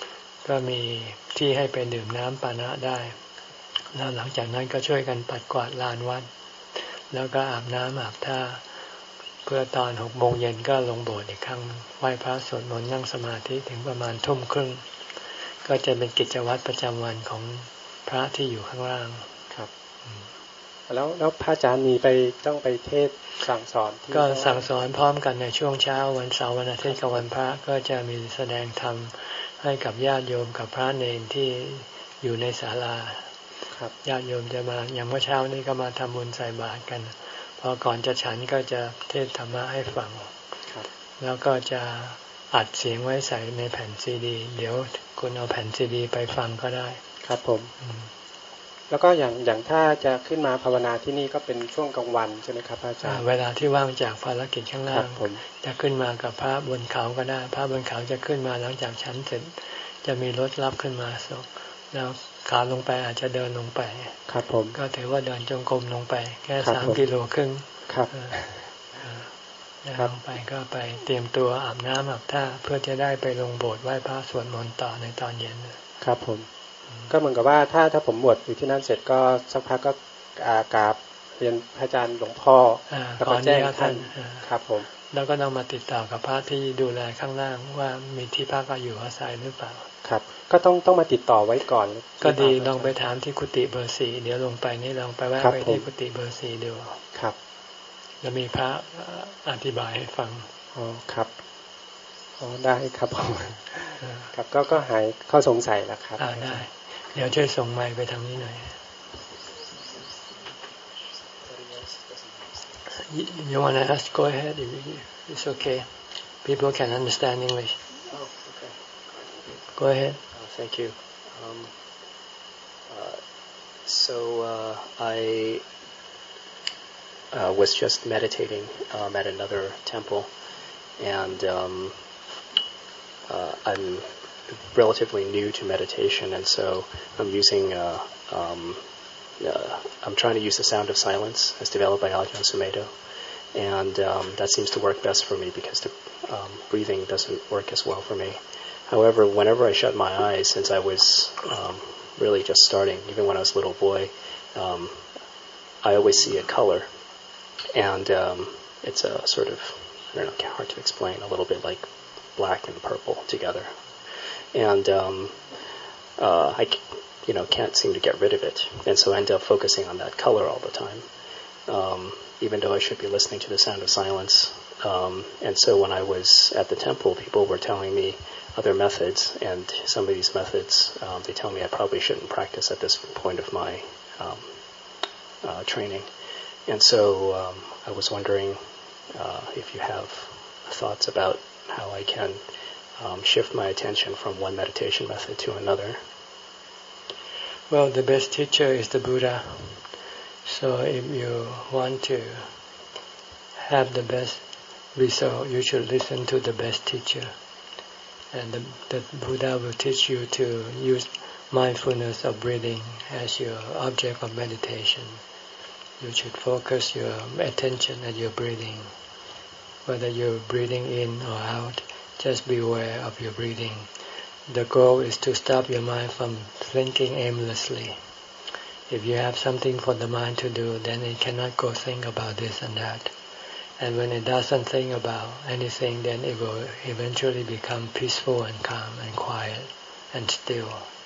ก็มีที่ให้ไปดื่มน้ำปานะได้แล้วหลังจากนั้นก็ช่วยกันปัดกวาดลานวัดแล้วก็อาบน้ำอาบท่าเพื่อตอนหกโมงเย็นก็ลงโบสถ์อีกครั้งไหว้พระสวดมนต์นั่งสมาธิถึงประมาณทุ่มครึ่งก็จะเป็นกิจวัตรประจำวันของพระที่อยู่ข้างล่างครับแล้วแล้วพระอาจารย์มีไปต้องไปเทศสั่งสอนที่ก็สั่งสอนพร้อมกันในช่วงเช้าวันเสาร์วันอาทิตย์กับวันพระก็จะมีแสดงธรรมให้กับญาติโยมกับพระเนรที่อยู่ในศาลาญาติโยมจะมาอย่างเมื่อเช้านี้ก็มาทำบุญใส่บาตรกันพอก่อนจะฉันก็จะเทศธรรมะให้ฟังแล้วก็จะอัดเสียงไว้ใส่ในแผ่นซีดีเดี๋ยวคุณเอาแผ่นซีดีไปฟังก็ได้ครับผมแล้วก็อย่างอย่างถ้าจะขึ้นมาภาวนาที่นี่ก็เป็นช่วงกลางวันใช่ไหมครับอาจารย์เวลาที่ว่างจากภารกิจข้างล่างจะขึ้นมากับพระบนเขาก็ได้พระบนเขาจะขึ้นมาหลังจากฉันเสร็จจะมีรถรับขึ้นมาส่งแล้วขาลงไปอาจจะเดินลงไปครับผมก็ถือว่าเดินจงกรมลงไปแค่สามกิโลครึ่งครับลงไปก็ไปเตรียมตัวอาบน้ำอาบท่าเพื่อจะได้ไปลงโบสถ์ไหว้พระสวดมนต์ต่อในตอนเย็นครับผมก็เหมือนกับว่าถ้าถ้าผมบวชอยู่ที่นั่นเสร็จก็สักพักก็กราบเรียนพระอาจารย์หลวงพ่อแล้วก็แจ้งท่านครับผมแล้วก็ต้องมาติดต่อกับพระที่ดูแลข้างล่างว่ามีที่พักอยู่อาศัยหรือเปล่าครับก็ต้องต้องมาติดต่อไว้ก่อนก็ดีลองไปถามที่กุฏิเบอร์สี่เดี๋ยวลงไปนี่ลองไปแวะไปที่กุฏิเบอร์สี่ดูครับจะมีพระอธิบายให้ฟังอ๋อครับอ๋อได้ครับผมครับก็ก็หายข้อสงสัยแล้วครับอ่าได้เดี๋ยวช่วยส่งไมค์ไปทางนี้หน่อย You want to ask? Go ahead. It's okay. People can understand English. Oh, okay. Go ahead. Oh, thank you. Um, uh, so uh, I uh, was just meditating um, at another temple, and um, uh, I'm relatively new to meditation, and so I'm using. Uh, um, uh, I'm trying to use the sound of silence as developed by Ajahn Sumedho, and um, that seems to work best for me because the um, breathing doesn't work as well for me. However, whenever I shut my eyes, since I was um, really just starting, even when I was a little boy, um, I always see a color, and um, it's a sort of, I don't know, hard to explain, a little bit like black and purple together. And um, uh, I, you know, can't seem to get rid of it, and so I end up focusing on that color all the time, um, even though I should be listening to the sound of silence. Um, and so when I was at the temple, people were telling me other methods, and some of these methods, um, they tell me I probably shouldn't practice at this point of my um, uh, training. And so um, I was wondering uh, if you have thoughts about how I can um, shift my attention from one meditation method to another. Well, the best teacher is the Buddha. So if you want to have the best result, you should listen to the best teacher. And the, the Buddha will teach you to use mindfulness of breathing as your object of meditation. You should focus your attention at your breathing. Whether you're breathing in or out, just be aware of your breathing. The goal is to stop your mind from thinking aimlessly. If you have something for the mind to do, then it cannot go think about this and that. And when it doesn't think about anything, then it will eventually become peaceful and calm and quiet and still.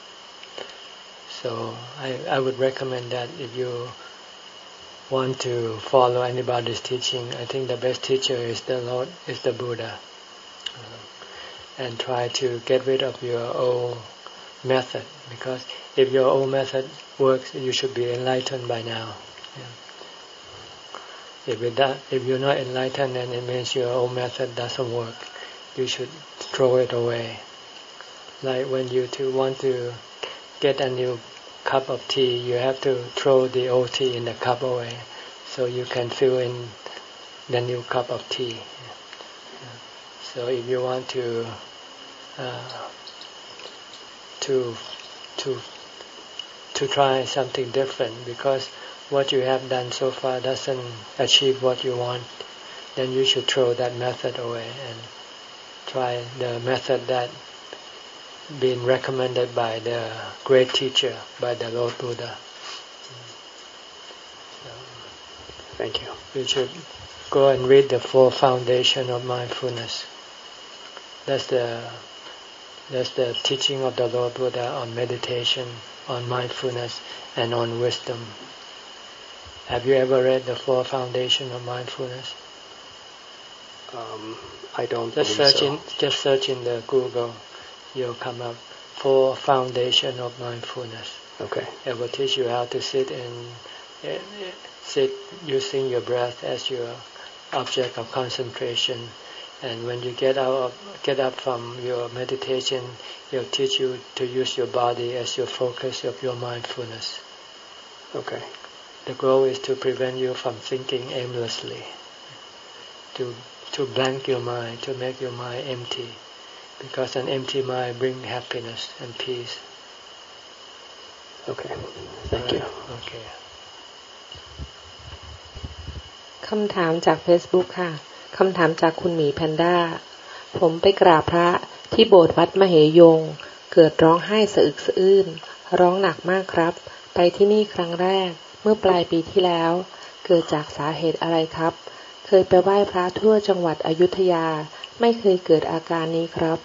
So I, I would recommend that if you want to follow anybody's teaching, I think the best teacher is the Lord, is the Buddha. Uh, and try to get rid of your old method, because if your old method works, you should be enlightened by now. Yeah. If, it do, if you're not enlightened, then it means your old method doesn't work. You should throw it away. Like when you to want to get a new cup of tea, you have to throw the old tea in the cup away, so you can fill in the new cup of tea. So if you want to uh, to to to try something different, because what you have done so far doesn't achieve what you want, then you should throw that method away and try the method that been recommended by the great teacher, by the Lord Buddha. So, thank you. You should go and read the Four Foundations of Mindfulness. That's the that's the teaching of the Lord Buddha on meditation, on mindfulness, and on wisdom. Have you ever read the Four Foundations of Mindfulness? Um, I don't just believe search so. in just search in the Google. You'll come up Four Foundations of Mindfulness. Okay. It will teach you how to sit and uh, sit using your breath as your object of concentration. And when you get out of, get up from your meditation, it'll teach you to use your body as your focus of your mindfulness. Okay. The goal is to prevent you from thinking aimlessly, to to blank your mind, to make your mind empty, because an empty mind brings happiness and peace. Okay. Thank you. Okay. คำถามจาก Facebook ค่ะคำถามจากคุณหมีแพนด้าผมไปกราบพระที่โบสถ์วัดมเหยงเกิดร้องไห้สะอึกสะอื้นร้องหนักมากครับไปที่นี่ครั้งแรกเมื่อปลายปีที่แล้วเกิดจากสาเหตุอะไรครับเคยไปไหว้พระทั่วจังหวัดอยุธยาไม่เคยเกิดอาการนี้ครับ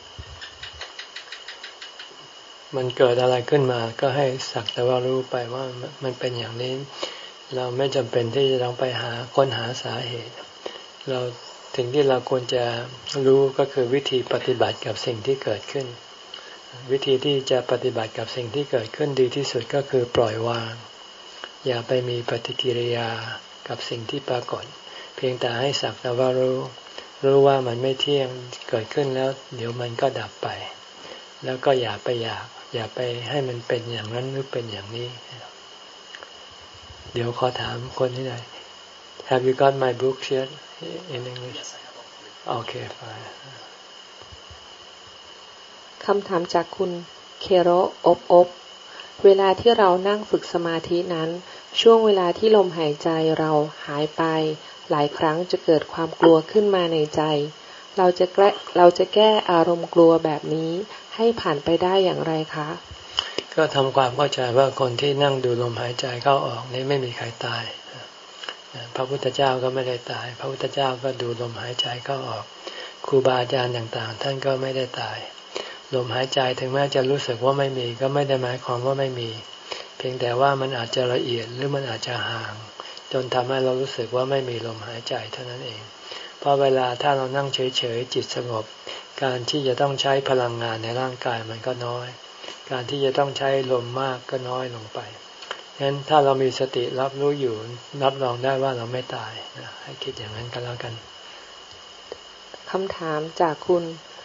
มันเกิดอะไรขึ้นมาก็ให้สักแต่ว่ารู้ไปว่ามันเป็นอย่างนี้เราไม่จำเป็นที่จะต้องไปหาค้นหาสาเหตุเราสิ่งที่เราควรจะรู้ก็คือวิธีปฏิบัติกับสิ่งที่เกิดขึ้นวิธีที่จะปฏิบัติกับสิ่งที่เกิดขึ้นดีที่สุดก็คือปล่อยวางอย่าไปมีปฏิกิริยากับสิ่งที่ปรากฏเพียงแต่ให้สักแต่ว่ารู้รู้ว่ามันไม่เที่ยงเกิดขึ้นแล้วเดี๋ยวมันก็ดับไปแล้วก็อย่าไปอยากอย่าไปให้มันเป็นอย่างนั้นหรือเป็นอย่างนี้เดี๋ยวขอถามคนที่ไหน Have you got my book yet in English? Yes, I have. Okay, fine. คำถามจากคุณเคโรอบอบเวลาที่เรานั่งฝึกสมาธินั้นช่วงเวลาที่ลมหายใจเราหายไปหลายครั้งจะเกิดความกลัวขึ้นมาในใจเราจะแก้เราจะแก้อารมณ์กลัวแบบนี้ให้ผ่านไปได้อย่างไรคะก็ทำความเข้าใจว่าคนที่นั่งดูลมหายใจเข้าออกนี้ไม่มีใครตายพระพุทธเจ้าก็ไม่ได้ตายพระพุทธเจ้าก็ดูลมหายใจเข้าออกครูบาอาจารย์ต่างๆท่านก็ไม่ได้ตายลมหายใจถึงแม้จะรู้สึกว่าไม่มีก็ไม่ได้หมายความว่าไม่มีเพียงแต่ว่ามันอาจจะละเอียดหรือมันอาจจะห่างจนทำให้เรารู้สึกว่าไม่มีลมหายใจเท่านั้นเองเพราะเวลาถ้าเรานั่งเฉยๆจิตสงบการที่จะต้องใช้พลังงานในร่างกายมันก็น้อยการที่จะต้องใช้ลมมากก็น้อยลงไปงั้นถ้าเรามีสติรับรู้อยู่รับรองได้ว่าเราไม่ตายนะให้คิดอย่างนั้นก็แล้วกันคำถามจากคุณ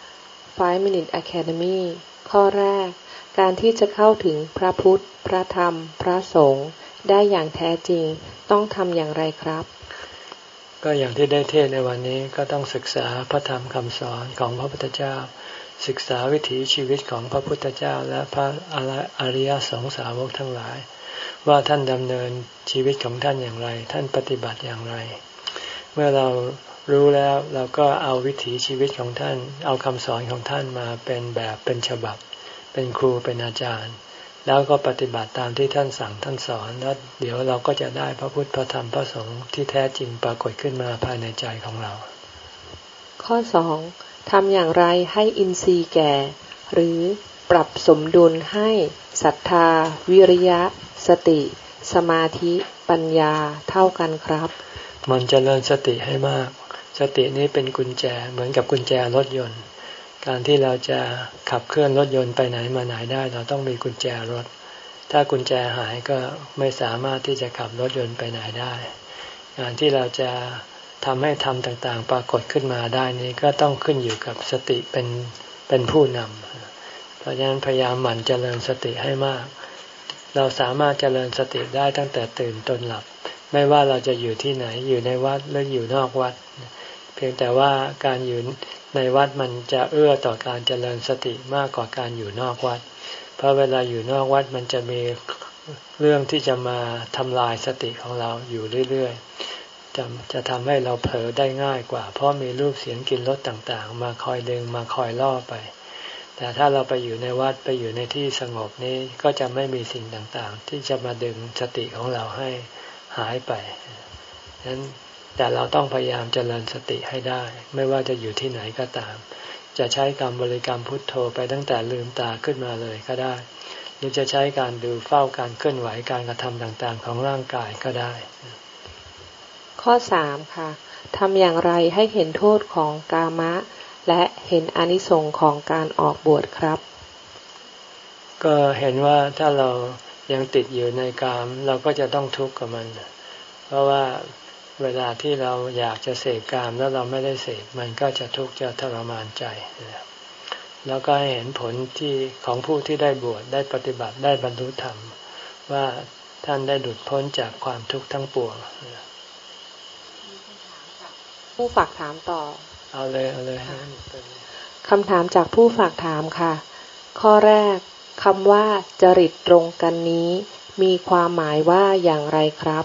five minute academy ข้อแรกการที่จะเข้าถึงพระพุทธพระธรรมพระสงฆ์ได้อย่างแท้จริงต้องทำอย่างไรครับก็อย่างที่ได้เทศในวันนี้ก็ต้องศึกษาพระธรรมคำสอนของพระพุทธเจ้าศึกษาวิถีชีวิตของพระพุทธเจ้าและพระอริยสงสาวกทั้งหลายว่าท่านดำเนินชีวิตของท่านอย่างไรท่านปฏิบัติอย่างไรเมื่อเรารู้แล้วเราก็เอาวิถีชีวิตของท่านเอาคำสอนของท่านมาเป็นแบบเป็นฉบับเป็นครูเป็นอาจารย์แล้วก็ปฏิบัติตามที่ท่านสั่งท่านสอนแล้วเดี๋ยวเราก็จะได้พระพุทธพระธรรมพระสงฆ์ที่แท้จริงปรากฏขึ้นมาภายในใจของเราข้อสองทำอย่างไรให้อินทรีย์แก่หรือปรับสมดุลให้ศรัทธาวิริยะสติสมาธิปัญญาเท่ากันครับมันเจริญสติให้มากสตินี้เป็นกุญแจเหมือนกับกุญแจรถยนต์การที่เราจะขับเคลื่อนรถยนต์ไปไหนมาไหนได้เราต้องมีกุญแจรถถ้ากุญแจหายก็ไม่สามารถที่จะขับรถยนต์ไปไหนได้งานที่เราจะทำให้ธรรมต่างๆปรากฏขึ้นมาได้นี้ก็ต้องขึ้นอยู่กับสติเป็นเป็นผู้นำเพราะฉะนั้นพยายามหมั่นเจริญสติให้มากเราสามารถเจริญสติได้ตั้งแต่ตื่นจนหลับไม่ว่าเราจะอยู่ที่ไหนอยู่ในวัดหรืออยู่นอกวัดเพียงแต่ว่าการอยู่ในวัดมันจะเอื้อต่อการเจริญสติมากกว่าการอยู่นอกวัดเพราะเวลาอยู่นอกวัดมันจะมีเรื่องที่จะมาทำลายสติของเราอยู่เรื่อยๆจะจะทำให้เราเผลอได้ง่ายกว่าเพราะมีรูปเสียงกลิ่นรสต่างๆมาคอยดึงมาคอยล่อไปแต่ถ้าเราไปอยู่ในวัดไปอยู่ในที่สงบนี้ก็จะไม่มีสิ่งต่างๆที่จะมาดึงสติของเราให้หายไปฉะนั้นแต่เราต้องพยายามเจริญสติให้ได้ไม่ว่าจะอยู่ที่ไหนก็ตามจะใช้คำบริกรรมพุทโธไปตั้งแต่ลืมตาขึ้นมาเลยก็ได้หรือจะใช้การดูเฝ้าการเคลื่อนไหวการกระทำต่างๆของร่างกายก็ได้ข้อสามค่ะทำอย่างไรให้เห็นโทษของกามะและเห็นอานิสงส์ของการออกบวชครับก็เห็นว่าถ้าเรายังติดอยู่ในกามเราก็จะต้องทุกข์กับมันเพราะว่าเวลาที่เราอยากจะเสพกามแล้วเราไม่ได้เสพมันก็จะทุกข์จะทรมานใจแล้วก็ให้เห็นผลที่ของผู้ที่ได้บวชได้ปฏิบัติได้บรรลุธรรมว่าท่านได้หลุดพ้นจากความทุกข์ทั้งปวงผู้ฝากถามต่อเอาเลยเอาเลยคำถามจากผู้ฝากถามค่ะข้อแรกคำว่าจริตตรงกันนี้มีความหมายว่าอย่างไรครับ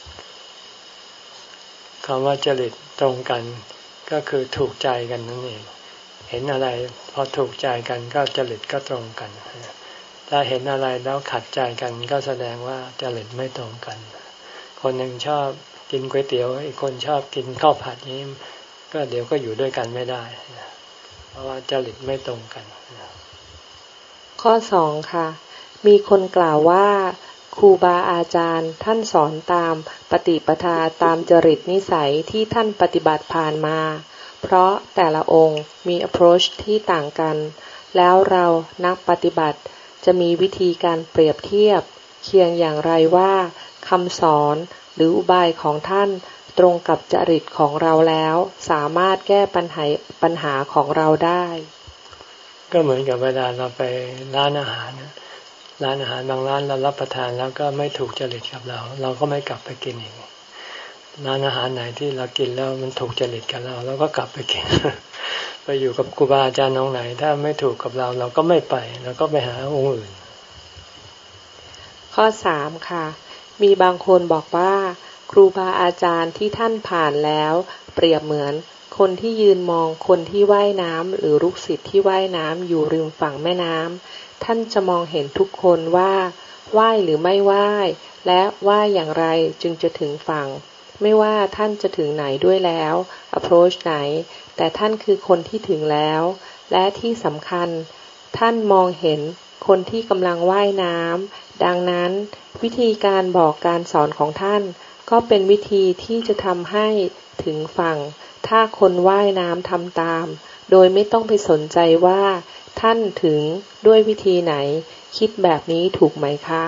คำว่าจริตตรงกันก็คือถูกใจกันนั่นเองเห็นอะไรพอถูกใจกันก็จริตก็ตรงกันถ้าเห็นอะไรแล้วขัดใจกันก็แสดงว่าจริตไม่ตรงกันคนหนึ่งชอบกินก๋วยเตี๋ยวอีกคนชอบกินข้าวผัดนี้ก็เดี๋ยวก็อยู่ด้วยกันไม่ได้เพราะว่าจริตไม่ตรงกันข้อสองค่ะมีคนกล่าวว่าครูบาอาจารย์ท่านสอนตามปฏิปทาตามจริตนิสัยที่ท่านปฏิบัติผ่านมาเพราะแต่ละองค์มี approach ที่ต่างกันแล้วเรานักปฏิบัติจะมีวิธีการเปรียบเทียบเคียงอย่างไรว่าคำสอนหรืออุบายของท่านตรงกับจริตของเราแล้วสามารถแก้ปัญหาปัญหาของเราได้ก็เหมือนกับเวลาเราไปร้านอาหารร้านอาหารบางร้านเรารับประทานแล้วก็ไม่ถูกจริตกับเราเราก็ไม่กลับไปกินอีกร้านอาหารไหนที่เรากินแล้วมันถูกจริตกับเราเราก็กลับไปกิน ไปอยู่กับครูบาอาจารย์องค์ไหนถ้าไม่ถูกกับเราเราก็ไม่ไปเราก็ไปหาองค์อื่นข้อสามค่ะมีบางคนบอกว่าครูบาอาจารย์ที่ท่านผ่านแล้วเปรียบเหมือนคนที่ยืนมองคนที่ว่ายน้ำหรือลูกศิษย์ที่ว่ายน้ำอยู่ริมฝั่งแม่น้ำท่านจะมองเห็นทุกคนว่าว่ายหรือไม่ว่ายและว่ายอย่างไรจึงจะถึงฝั่งไม่ว่าท่านจะถึงไหนด้วยแล้ว approach ไหนแต่ท่านคือคนที่ถึงแล้วและที่สำคัญท่านมองเห็นคนที่กำลังว่ายน้ำดังนั้นวิธีการบอกการสอนของท่านก็เป็นวิธีที่จะทำให้ถึงฝั่งถ้าคนว่ายน้ำทำตามโดยไม่ต้องไปสนใจว่าท่านถึงด้วยวิธีไหนคิดแบบนี้ถูกไหมคะ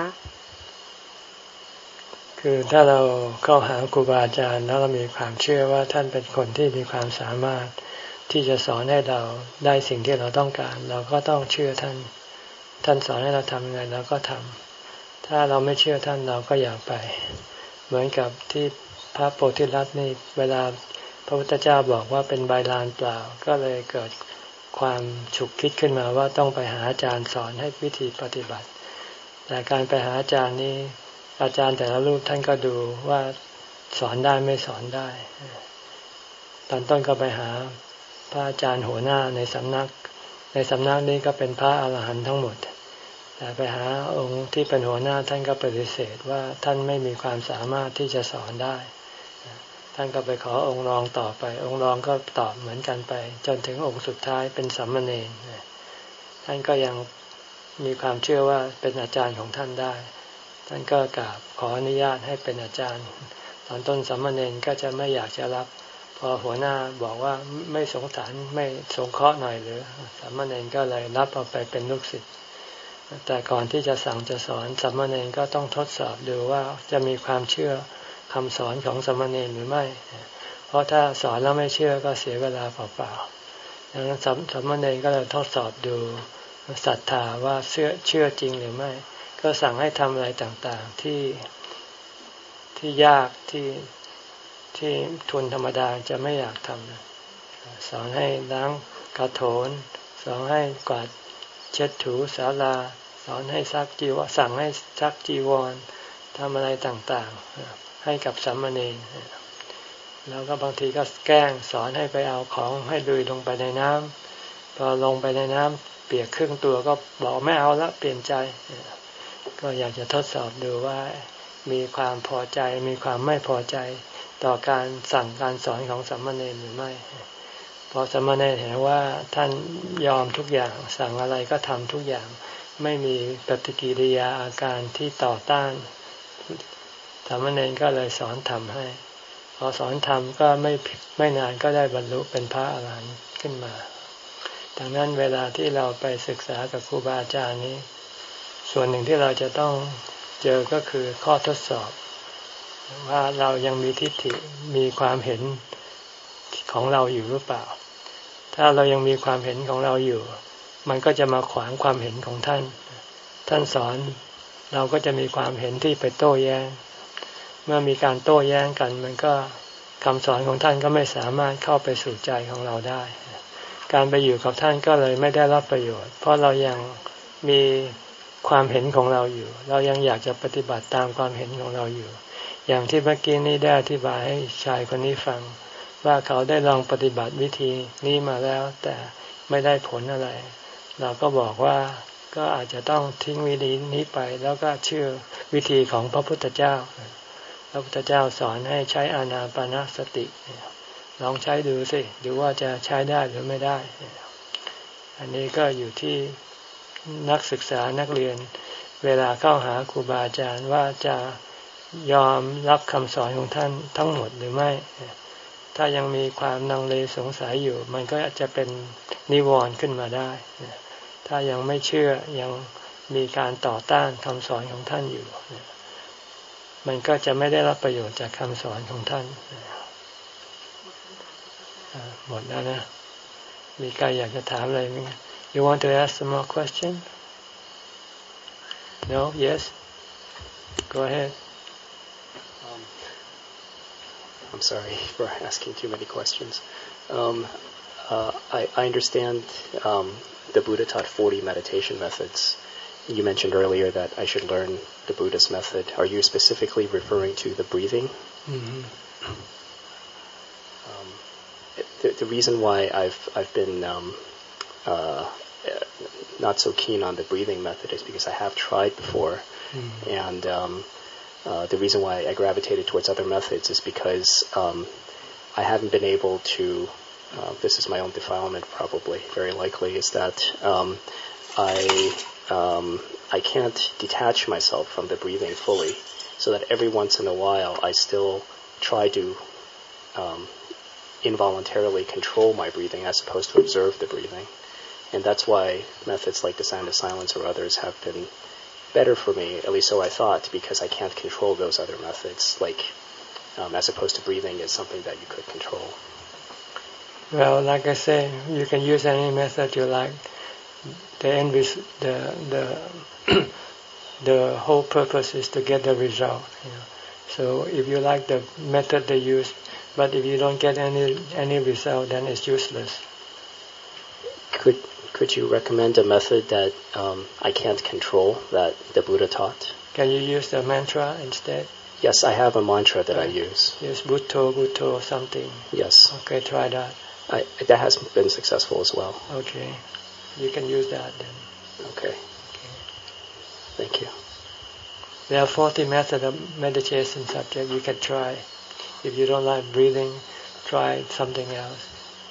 คือถ้าเราเข้าหาครูบาอาจารย์แล้วเรามีความเชื่อว่าท่านเป็นคนที่มีความสามารถที่จะสอนให้เราได้สิ่งที่เราต้องการเราก็ต้องเชื่อท่านท่านสอนให้เราทำยังไงเราก็ทำถ้าเราไม่เชื่อท่านเราก็อย่าไปเหมือนกับที่พระโพธิลัตน์นี่เวลาพระพุทธเจ้าบอกว่าเป็นใบลานเปล่าก็เลยเกิดความฉุกคิดขึ้นมาว่าต้องไปหาอาจารย์สอนให้วิธีปฏิบัติแต่การไปหาอาจารย์นี้อาจารย์แต่ละรูปท่านก็ดูว่าสอนได้ไม่สอนได้ตอนต้นก็ไปหาพระอาจารย์หัวหน้าในสำนักในสำนักนี้ก็เป็นพระอรหันต์ทั้งหมดแต่ไปหาองค์ที่เป็นหัวหน้าท่านก็ปฏิเสธว่าท่านไม่มีความสามารถที่จะสอนได้ท่านก็ไปขอองค์รองต่อไปองค์รองก็ตอบเหมือนกันไปจนถึงองค์สุดท้ายเป็นสัมมาเนรท่านก็ยังมีความเชื่อว่าเป็นอาจารย์ของท่านได้ท่านก็กราบขออนุญาตให้เป็นอาจารย์ตอนต้นสัมมาเนรก็จะไม่อยากจะรับพอหัวหน้าบอกว่าไม่สงสารไม่สงเคราะห์หน่อยหรือสัมมาเนรก็เลยรับเอาไปเป็นลูกศิษย์แต่ก่อนที่จะสั่งจะสอนสัมมาเนรก็ต้องทดสอบดูว่าจะมีความเชื่อคำสอนของสัมมาเนรหรือไม่เพราะถ้าสอนแล้วไม่เชื่อก็เสียเวลาเปล่าๆดังนั้นสัมมาเนรก็เลยทดสอบดูศรัทธาว่าเชื่อเชื่อจริงหรือไม่ก็สั่งให้ทำอะไรต่างๆที่ที่ยากที่ที่ทุนธรรมดาจะไม่อยากทำสอนให้ล้างกระโถนสอนให้กวาดเช็ดถูศาลาสอนให้ซักจีวรสั่งให้ซักจีวรทำอะไรต่างๆให้กับสามเณรแล้วก็บางทีก็แกล้งสอนให้ไปเอาของให้ลุยลงไปในน้ำพอลงไปในน้เปียกครึ่งตัวก็บอกไม่เอาละเปลี่ยนใจก็อยากจะทดสอบดูว่ามีความพอใจมีความไม่พอใจต่อการสั่งการสอนของสามเณรหรือไม่พอสามเณรเห็นว่าท่านยอมทุกอย่างสั่งอะไรก็ทำทุกอย่างไม่มีปฏิกิริยาอาการที่ต่อต้านสามเณรก็เลยสอนธรรมให้พอสอนธรรมก็ไม่ไม่นานก็ได้บรรลุเป็นพระอรหันต์ขึ้นมาดังนั้นเวลาที่เราไปศึกษากับครูบาอาจารย์นี้ส่วนหนึ่งที่เราจะต้องเจอก็คือข้อทดสอบว่าเรายังมีทิฏฐิมีความเห็นของเราอยู่หรือเปล่าถ้าเรายังมีความเห็นของเราอยู่มันก็จะมาขวางความเห็นของท่านท่านสอนเราก็จะมีความเห็นที่ไปโต้แย้งเมื่อมีการโต้แย้งกันมันก็คำสอนของท่านก็ไม่สามารถเข้าไปสู่ใจของเราได้การไปอยู่กับท่านก็เลยไม่ได้รับประโยชน์เพราะเรายังมีความเห็นของเราอยู่เรายังอยากจะปฏิบัติตามความเห็นของเราอยู่อย่างที่เมื่อกี้นี้ได้อธิบายให้ชายคนนี้ฟังว่าเขาได้ลองปฏิบัติวิธีนี้มาแล้วแต่ไม่ได้ผลอะไรเราก็บอกว่าก็อาจจะต้องทิ้งวิธีนี้ไปแล้วก็เชื่อวิธีของพระพุทธเจ้าพระพุทธเจ้าสอนให้ใช้อานาปานสติลองใช้ดูสิดูว่าจะใช้ได้หรือไม่ได้อันนี้ก็อยู่ที่นักศึกษานักเรียนเวลาเข้าหาครูบาอาจารย์ว่าจะยอมรับคำสอนของท่านทั้งหมดหรือไม่ถ้ายังมีความลังเลสงสัยอยู่มันก็จะเป็นนิวรณ์ขึ้นมาได้ถ้ายังไม่เชื่อยังมีการต่อต้านคำสอนของท่านอยู่มันก็จะไม่ได้รับประโยชน์จากคำสอนของท่านหมดแล้วนะมีใครอยากจะถามอะไรไหม You want to ask some more question? No? Yes? Go ahead. Um, I'm sorry for asking too many questions. Um, uh, I, I understand um, the Buddha taught forty meditation methods. You mentioned earlier that I should learn the Buddhist method. Are you specifically referring to the breathing? Mm-hmm. Um, the, the reason why I've I've been um, uh, not so keen on the breathing method is because I have tried before, mm-hmm. and um, uh, the reason why I gravitated towards other methods is because um, I haven't been able to. Uh, this is my own defilement, probably, very likely, is that um, I um, I can't detach myself from the breathing fully, so that every once in a while I still try to um, involuntarily control my breathing as opposed to observe the breathing. And that's why methods like the sound of silence or others have been better for me, at least so I thought, because I can't control those other methods, like um, as opposed to breathing is something that you could control. Well, like I say, you can use any method you like. The end res- the the the whole purpose is to get the result. You know? So if you like the method they use, but if you don't get any any result, then it's useless. Could could you recommend a method that um, I can't control that the Buddha taught? Can you use the mantra instead? Yes, I have a mantra that I use. Use Bhutto, Bhutto or something. Yes. Okay, try that. I, that has been successful as well. Okay. You can use that then. Okay. Okay. Thank you. There are forty methods of meditation subject you can try. If you don't like breathing, try something else.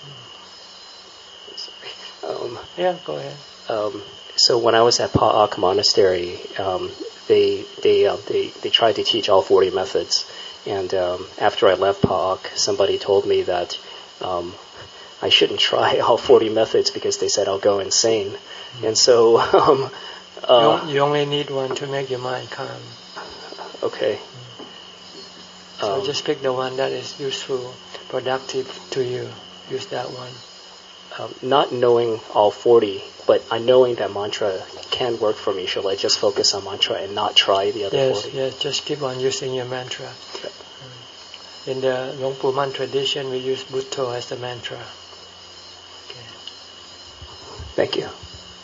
Um, yeah, go ahead. Um, so when I was at Pa'ak Monastery, um, they they uh, they they tried to teach all forty methods, and um, after I left Pa'ak, somebody told me that um, I shouldn't try all forty methods because they said I'll go insane, mm-hmm. and so um, uh, you, you only need one to make your mind calm. Okay. Mm-hmm. So um, just pick the one that is useful, productive to you. Use that one. Um, not knowing all forty, but I knowing that mantra can work for me, shall I just focus on mantra and not try the other yes, forty? Yes, just keep on using your mantra. Okay. In the Luang Pu Man tradition, we use Bhutto as the mantra. Okay. Thank you.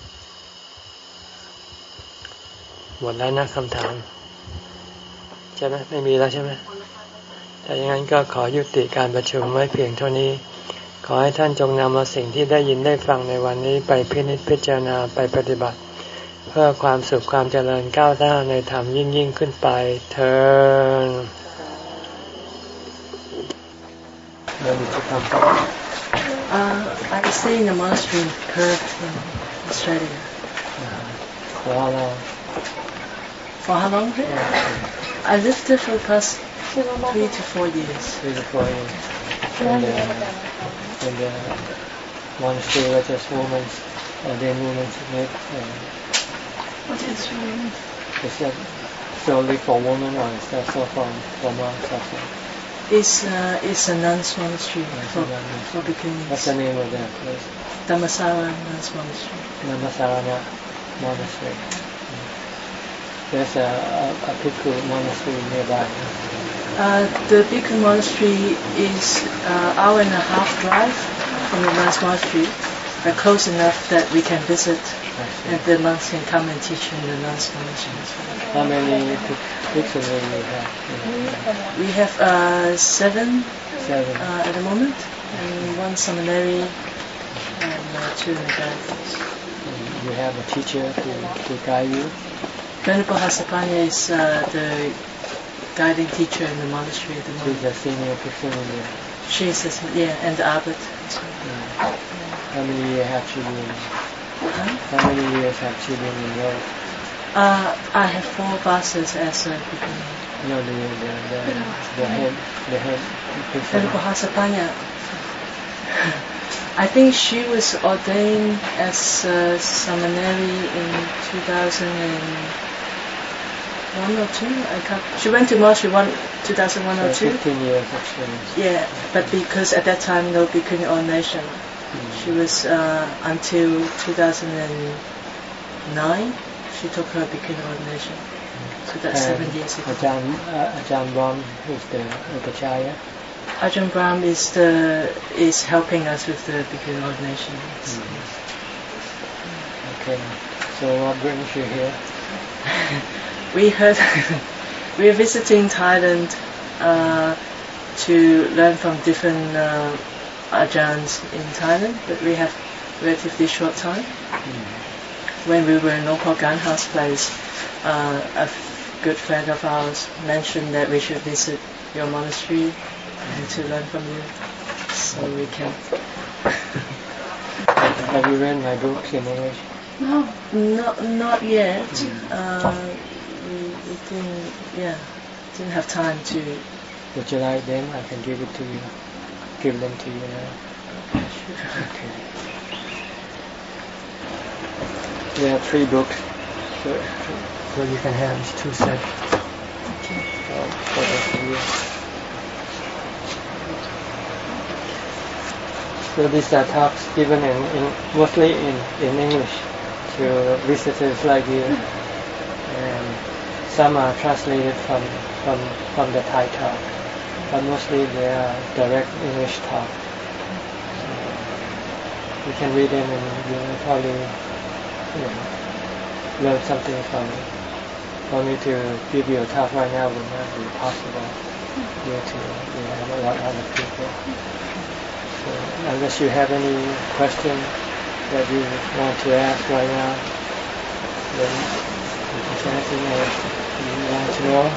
หมดแล้วนะคำถามใช่ไหมไม่มีแล้วใช่ไหมถ้าอย่างนั้นก็ขอยุติการประชุมไว้เพียงเท่านี้ขอให้ท่านจงนำเอาสิ่งที่ได้ยินได้ฟังในวันนี้ไปพินิจพิจารณาไปปฏิบัติเพื่อความสุขความเจริญก้าวหน้าในธรรมยิ่งยิ่งขึ้นไปเถิด Uh, I stay in the monastery in Perth in Australia. For how long? For how long? Yeah. I lived there for the past three to four years. Three to four years. And the, and the monastery where just women, ordained women live. What is women? Is that solely for women or is that so for, for monks also? It's, uh, it's a nuns monastery for, for beginners. What's the name of that place? Dhammasara Nuns Monastery. Dhammasara Monastery. There's a, a, a Bhikkhu monastery nearby. Uh, the Bhikkhu monastery is an uh, hour and a half drive from the nuns monastery, but close enough that we can visit and the monks can come and teach in the nuns monastery. How many bhikkhus do you have? We have uh, seven, seven. Uh, at the moment, and one seminary and uh, two guides. You have a teacher to, to guide you? Venerable Hasapanya is uh, the guiding teacher in the monastery at the moment. She's a senior bhikkhu there. She's a, yeah, and the abbot. Yeah. How many years have she been? Huh? How many years have she been enrolled? Uh, I have four vassals as a beginner. No, the the the, the head the head bhikkhu. Venerable Hasapanya. I think she was ordained as a seminary in two thousand one or two. I can't. She went to monastery one two thousand one or two. Fifteen years experience. Yeah, but because at that time no bhikkhuni ordination, mm. she was uh, until two thousand nine. She took her bhikkhuni ordination. Mm. So that's and seven years ago. Ajahn uh, Ajahn Brahm, who's the Upachaya. Ajahn Brahm is the is helping us with the bhikkhuni ordination. Mm. Okay. So what brings you here? We heard we are visiting Thailand uh, to learn from different uh, ajahns in Thailand, but we have relatively short time. Mm. When we were in Nopal Ganha's place, uh, a f- good friend of ours mentioned that we should visit your monastery and to learn from you, so we can. Have you read my books in English? No, not not yet. Mm. Uh, we, we didn't, yeah, didn't have time to. Would you like them? I can give it to you. Give them to you now. Sure. Okay. There are three books, so, so you can have these two sets. Okay. Uh, for the you. So these are talks given in, in mostly in, in English to visitors like you, and some are translated from from from the Thai talk, but mostly they are direct English talk. So you can read them and you will probably, you know, learn something from it. For me to give you a talk right now would not be possible due to you know, a lot of other people. So unless you have any question that you want to ask right now, then you can say anything else you want to know.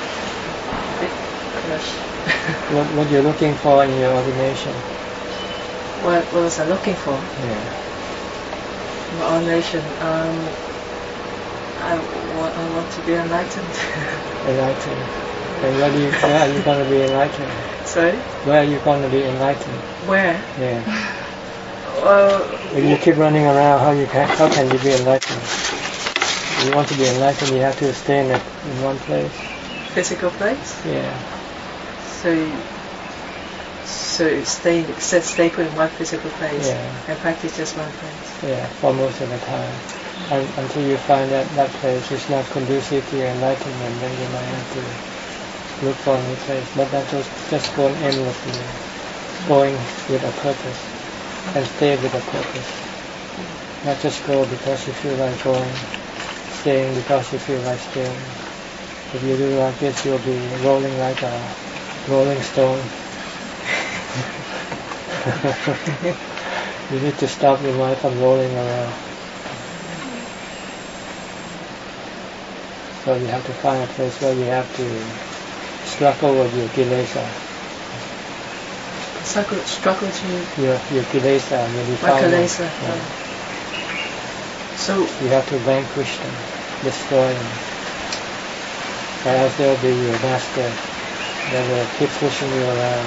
what what you're looking for in your ordination? What, what was I looking for? Yeah. My ordination. Um, I want, I want to be enlightened. Enlightened. And where, do you, where are you going to be enlightened? Sorry? Where are you going to be enlightened? Where? Yeah. Well, if you keep running around, how you can how can you be enlightened? If you want to be enlightened, you have to stay in, a, in one place. Physical place? Yeah. So, so stay stay put in one physical place yeah. and practice just one place. Yeah, for most of the time. And, until you find that that place is not conducive to your enlightenment, then you might have to look for a new place. But that's just, just going endlessly, going with a purpose, and stay with a purpose. Not just go because you feel like going, staying because you feel like staying. If you do like this, you'll be rolling like a rolling stone. You need to stop your mind from rolling around. So you have to find a place where you have to struggle with your kilesa. Struggle, struggle to Your your kilesa, your defilement. kilesa. Yeah. Oh. So You have to vanquish them, destroy them. Or else they'll be your master. They will keep pushing you around.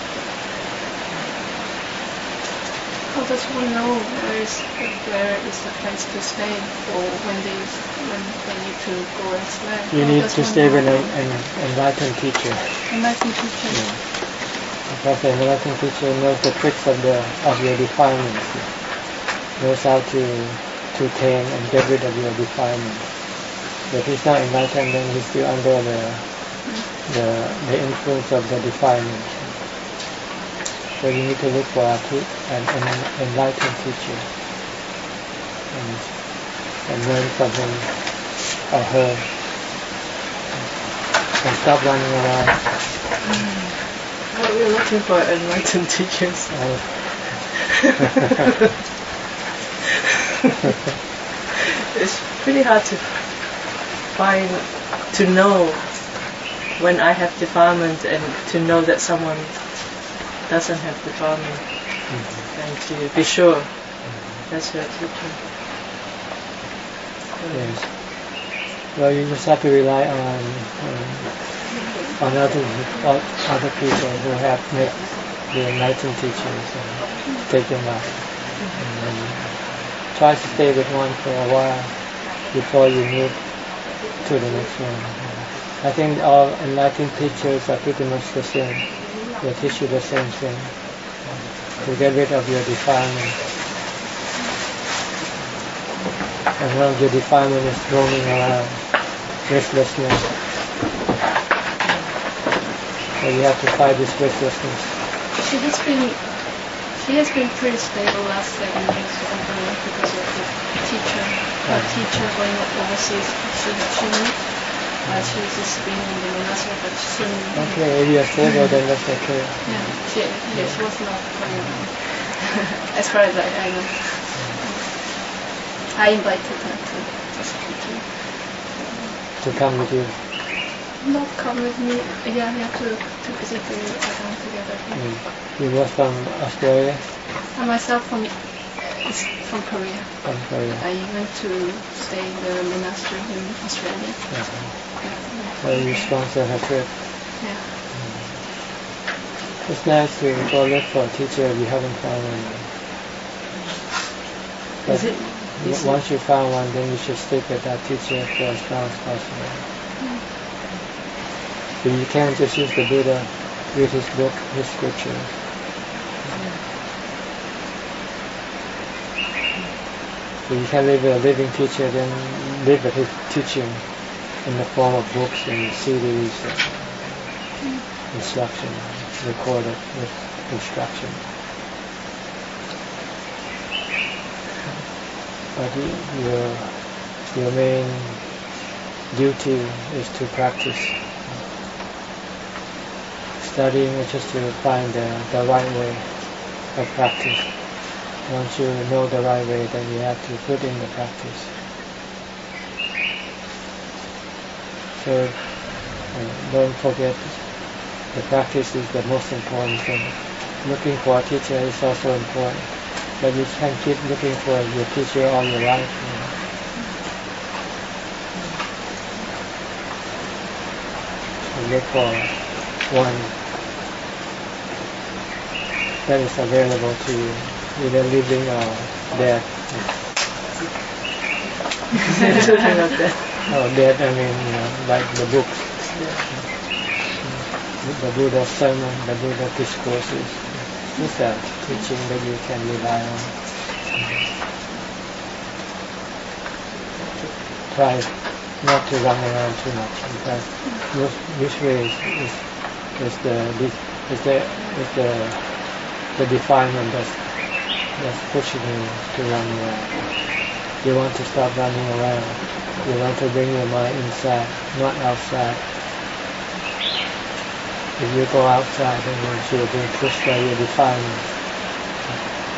How does one know where is where is the place to stay, or when they when they need to go elsewhere? You How need does to one stay know? with an, an enlightened teacher. Enlightened teacher. Yeah. Because the enlightened teacher knows the tricks of the of your defilements. Knows how to to tame and get rid of your defilements. But if he's not enlightened, then he's still under the the the influence of the defilements. So you need to look for a te- an, an enlightened teacher and, and learn from him or her and stop running around. well, we're looking for enlightened teachers. Uh, It's pretty hard to find, to know when I have defilement and to know that someone doesn't have defilement, mm-hmm. and to be sure that's your teacher. yes. Well, you just have to rely on um, on other on other people who have met the enlightened teachers and take them out. And then try to stay with one for a while before you move to the next one. I think all enlightened teachers are pretty much the same. They teach you the same thing. To get rid of your defilement. As long as your defilement is roaming around, restlessness. So you have to fight this restlessness. She has been she has been pretty stable last seven years overall because of the teacher. Her teacher going overseas. She she moved. Uh, she's just been in the monastery, but soon. Okay, if you are stable, then that's okay. Yeah, she, yeah, she was not going on. As far as I, I know. I invited her to to, To come with you. not come with me. Yeah, we have to to visit the Ajahn together. Mm. You was from Australia? And myself from is from Korea. From Korea. I went to stay in the monastery in Australia. Uh-huh. Yeah. So you sponsor her trip. Yeah. Mm. It's nice to go look for a teacher if you haven't found one. But Is it? Is once you found one, then you should stick with that teacher for as long as possible. Mm. But you can't just use the Buddha, read his book, his scripture. So you can live with a living teacher, then live with his teaching in the form of books and C Ds, and instruction, recorded with instruction. But your your main duty is to practice. Studying is just to find the, the right way of practice. Once you know the right way, then you have to put in the practice. So uh, don't forget, the practice is the most important thing. Looking for a teacher is also important, but you can't keep looking for your teacher all your life. You know. So look for one that is available to you, either living or dead. Talking of that. Oh, dead, I mean, you know, like the books. Yeah. The Buddha's sermon, the Buddha discourses. It's a teaching that you can rely on. Try not to run around too much, because usually is is the is the is the the defilement that's that's pushing you to run around. You want to stop running around. You want to bring your mind inside, not outside. If you go outside, then you're being pushed by your defilement.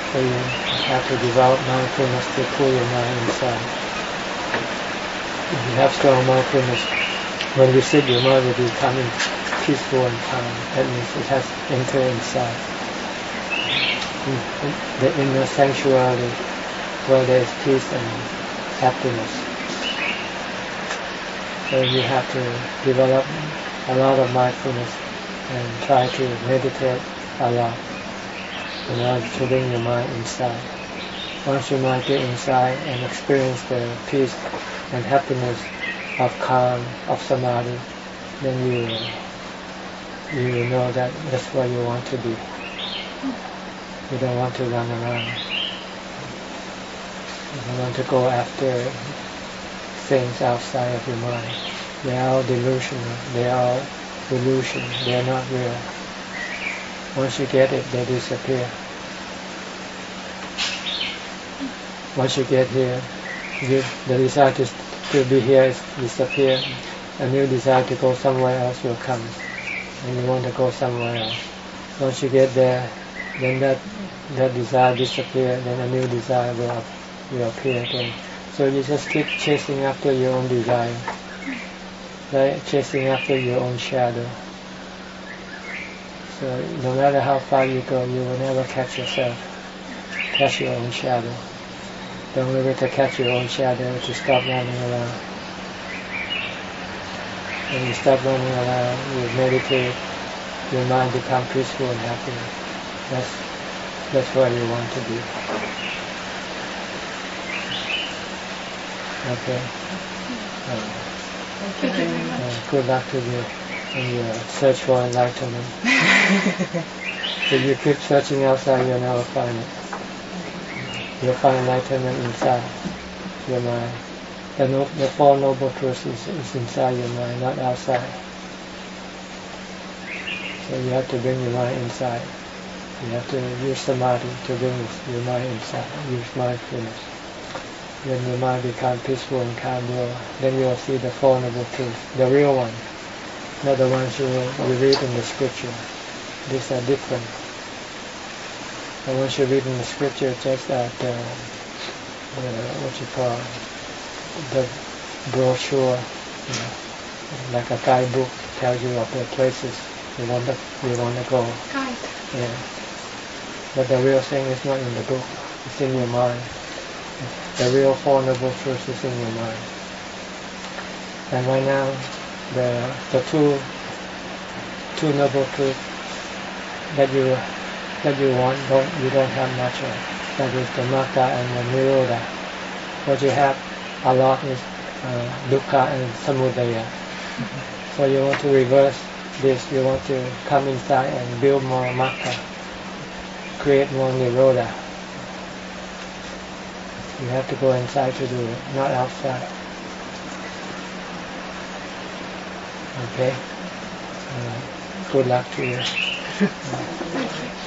So you have to develop mindfulness to pull your mind inside. If you have strong mindfulness, when you sit, your mind will become peaceful and calm. That means it has entered inside. In the inner sanctuary where there is peace and happiness. So you have to develop a lot of mindfulness and try to meditate a lot in order to bring your mind inside. Once your mind get inside and experience the peace and happiness of calm, of samadhi, then you you know that that's where you want to be. You don't want to run around. You don't want to go after things outside of your mind. They are all delusional. They are all illusion. They are not real. Once you get it, they disappear. Once you get here, you, the desire to, to be here is disappear. A new desire to go somewhere else will come. And you want to go somewhere else. Once you get there, then that that desire disappears, then a new desire will, will appear again. So you just keep chasing after your own desire, like chasing after your own shadow. So no matter how far you go, you will never catch yourself, catch your own shadow. The only way to catch your own shadow is to stop running around. When you stop running around, you meditate, your mind becomes peaceful and happy. That's that's where you want to be. Okay. Uh, Thank you very much. uh, good luck to you in your search for enlightenment. If you keep searching outside, you'll never find it. You'll find enlightenment inside your mind. The, no, the Four Noble Truths is, is inside your mind, not outside. So you have to bring your mind inside. You have to use samadhi to bring your mind inside. Use mindfulness. When your mind becomes peaceful and calm, you'll, then you'll see the Four Noble Truths, the real one, not the ones you, you read in the scripture. These are different. And once you read in the scripture, just that uh, uh, what you call the brochure, you know, like a guidebook, tells you of the places you want to you want to go. Guide. Yeah. But the real thing is not in the book; it's in your mind. The real Four Noble Truths is in your mind. And right now, the the two two noble truths that you that you want, don't you don't have much of. That is the Magga and the Nirodha. What you have a lot is uh, Dukkha and Samudaya. Mm-hmm. So you want to reverse this. You want to come inside and build more Magga, create more Nirodha. You have to go inside to do it, not outside. Okay? Uh, good luck to you.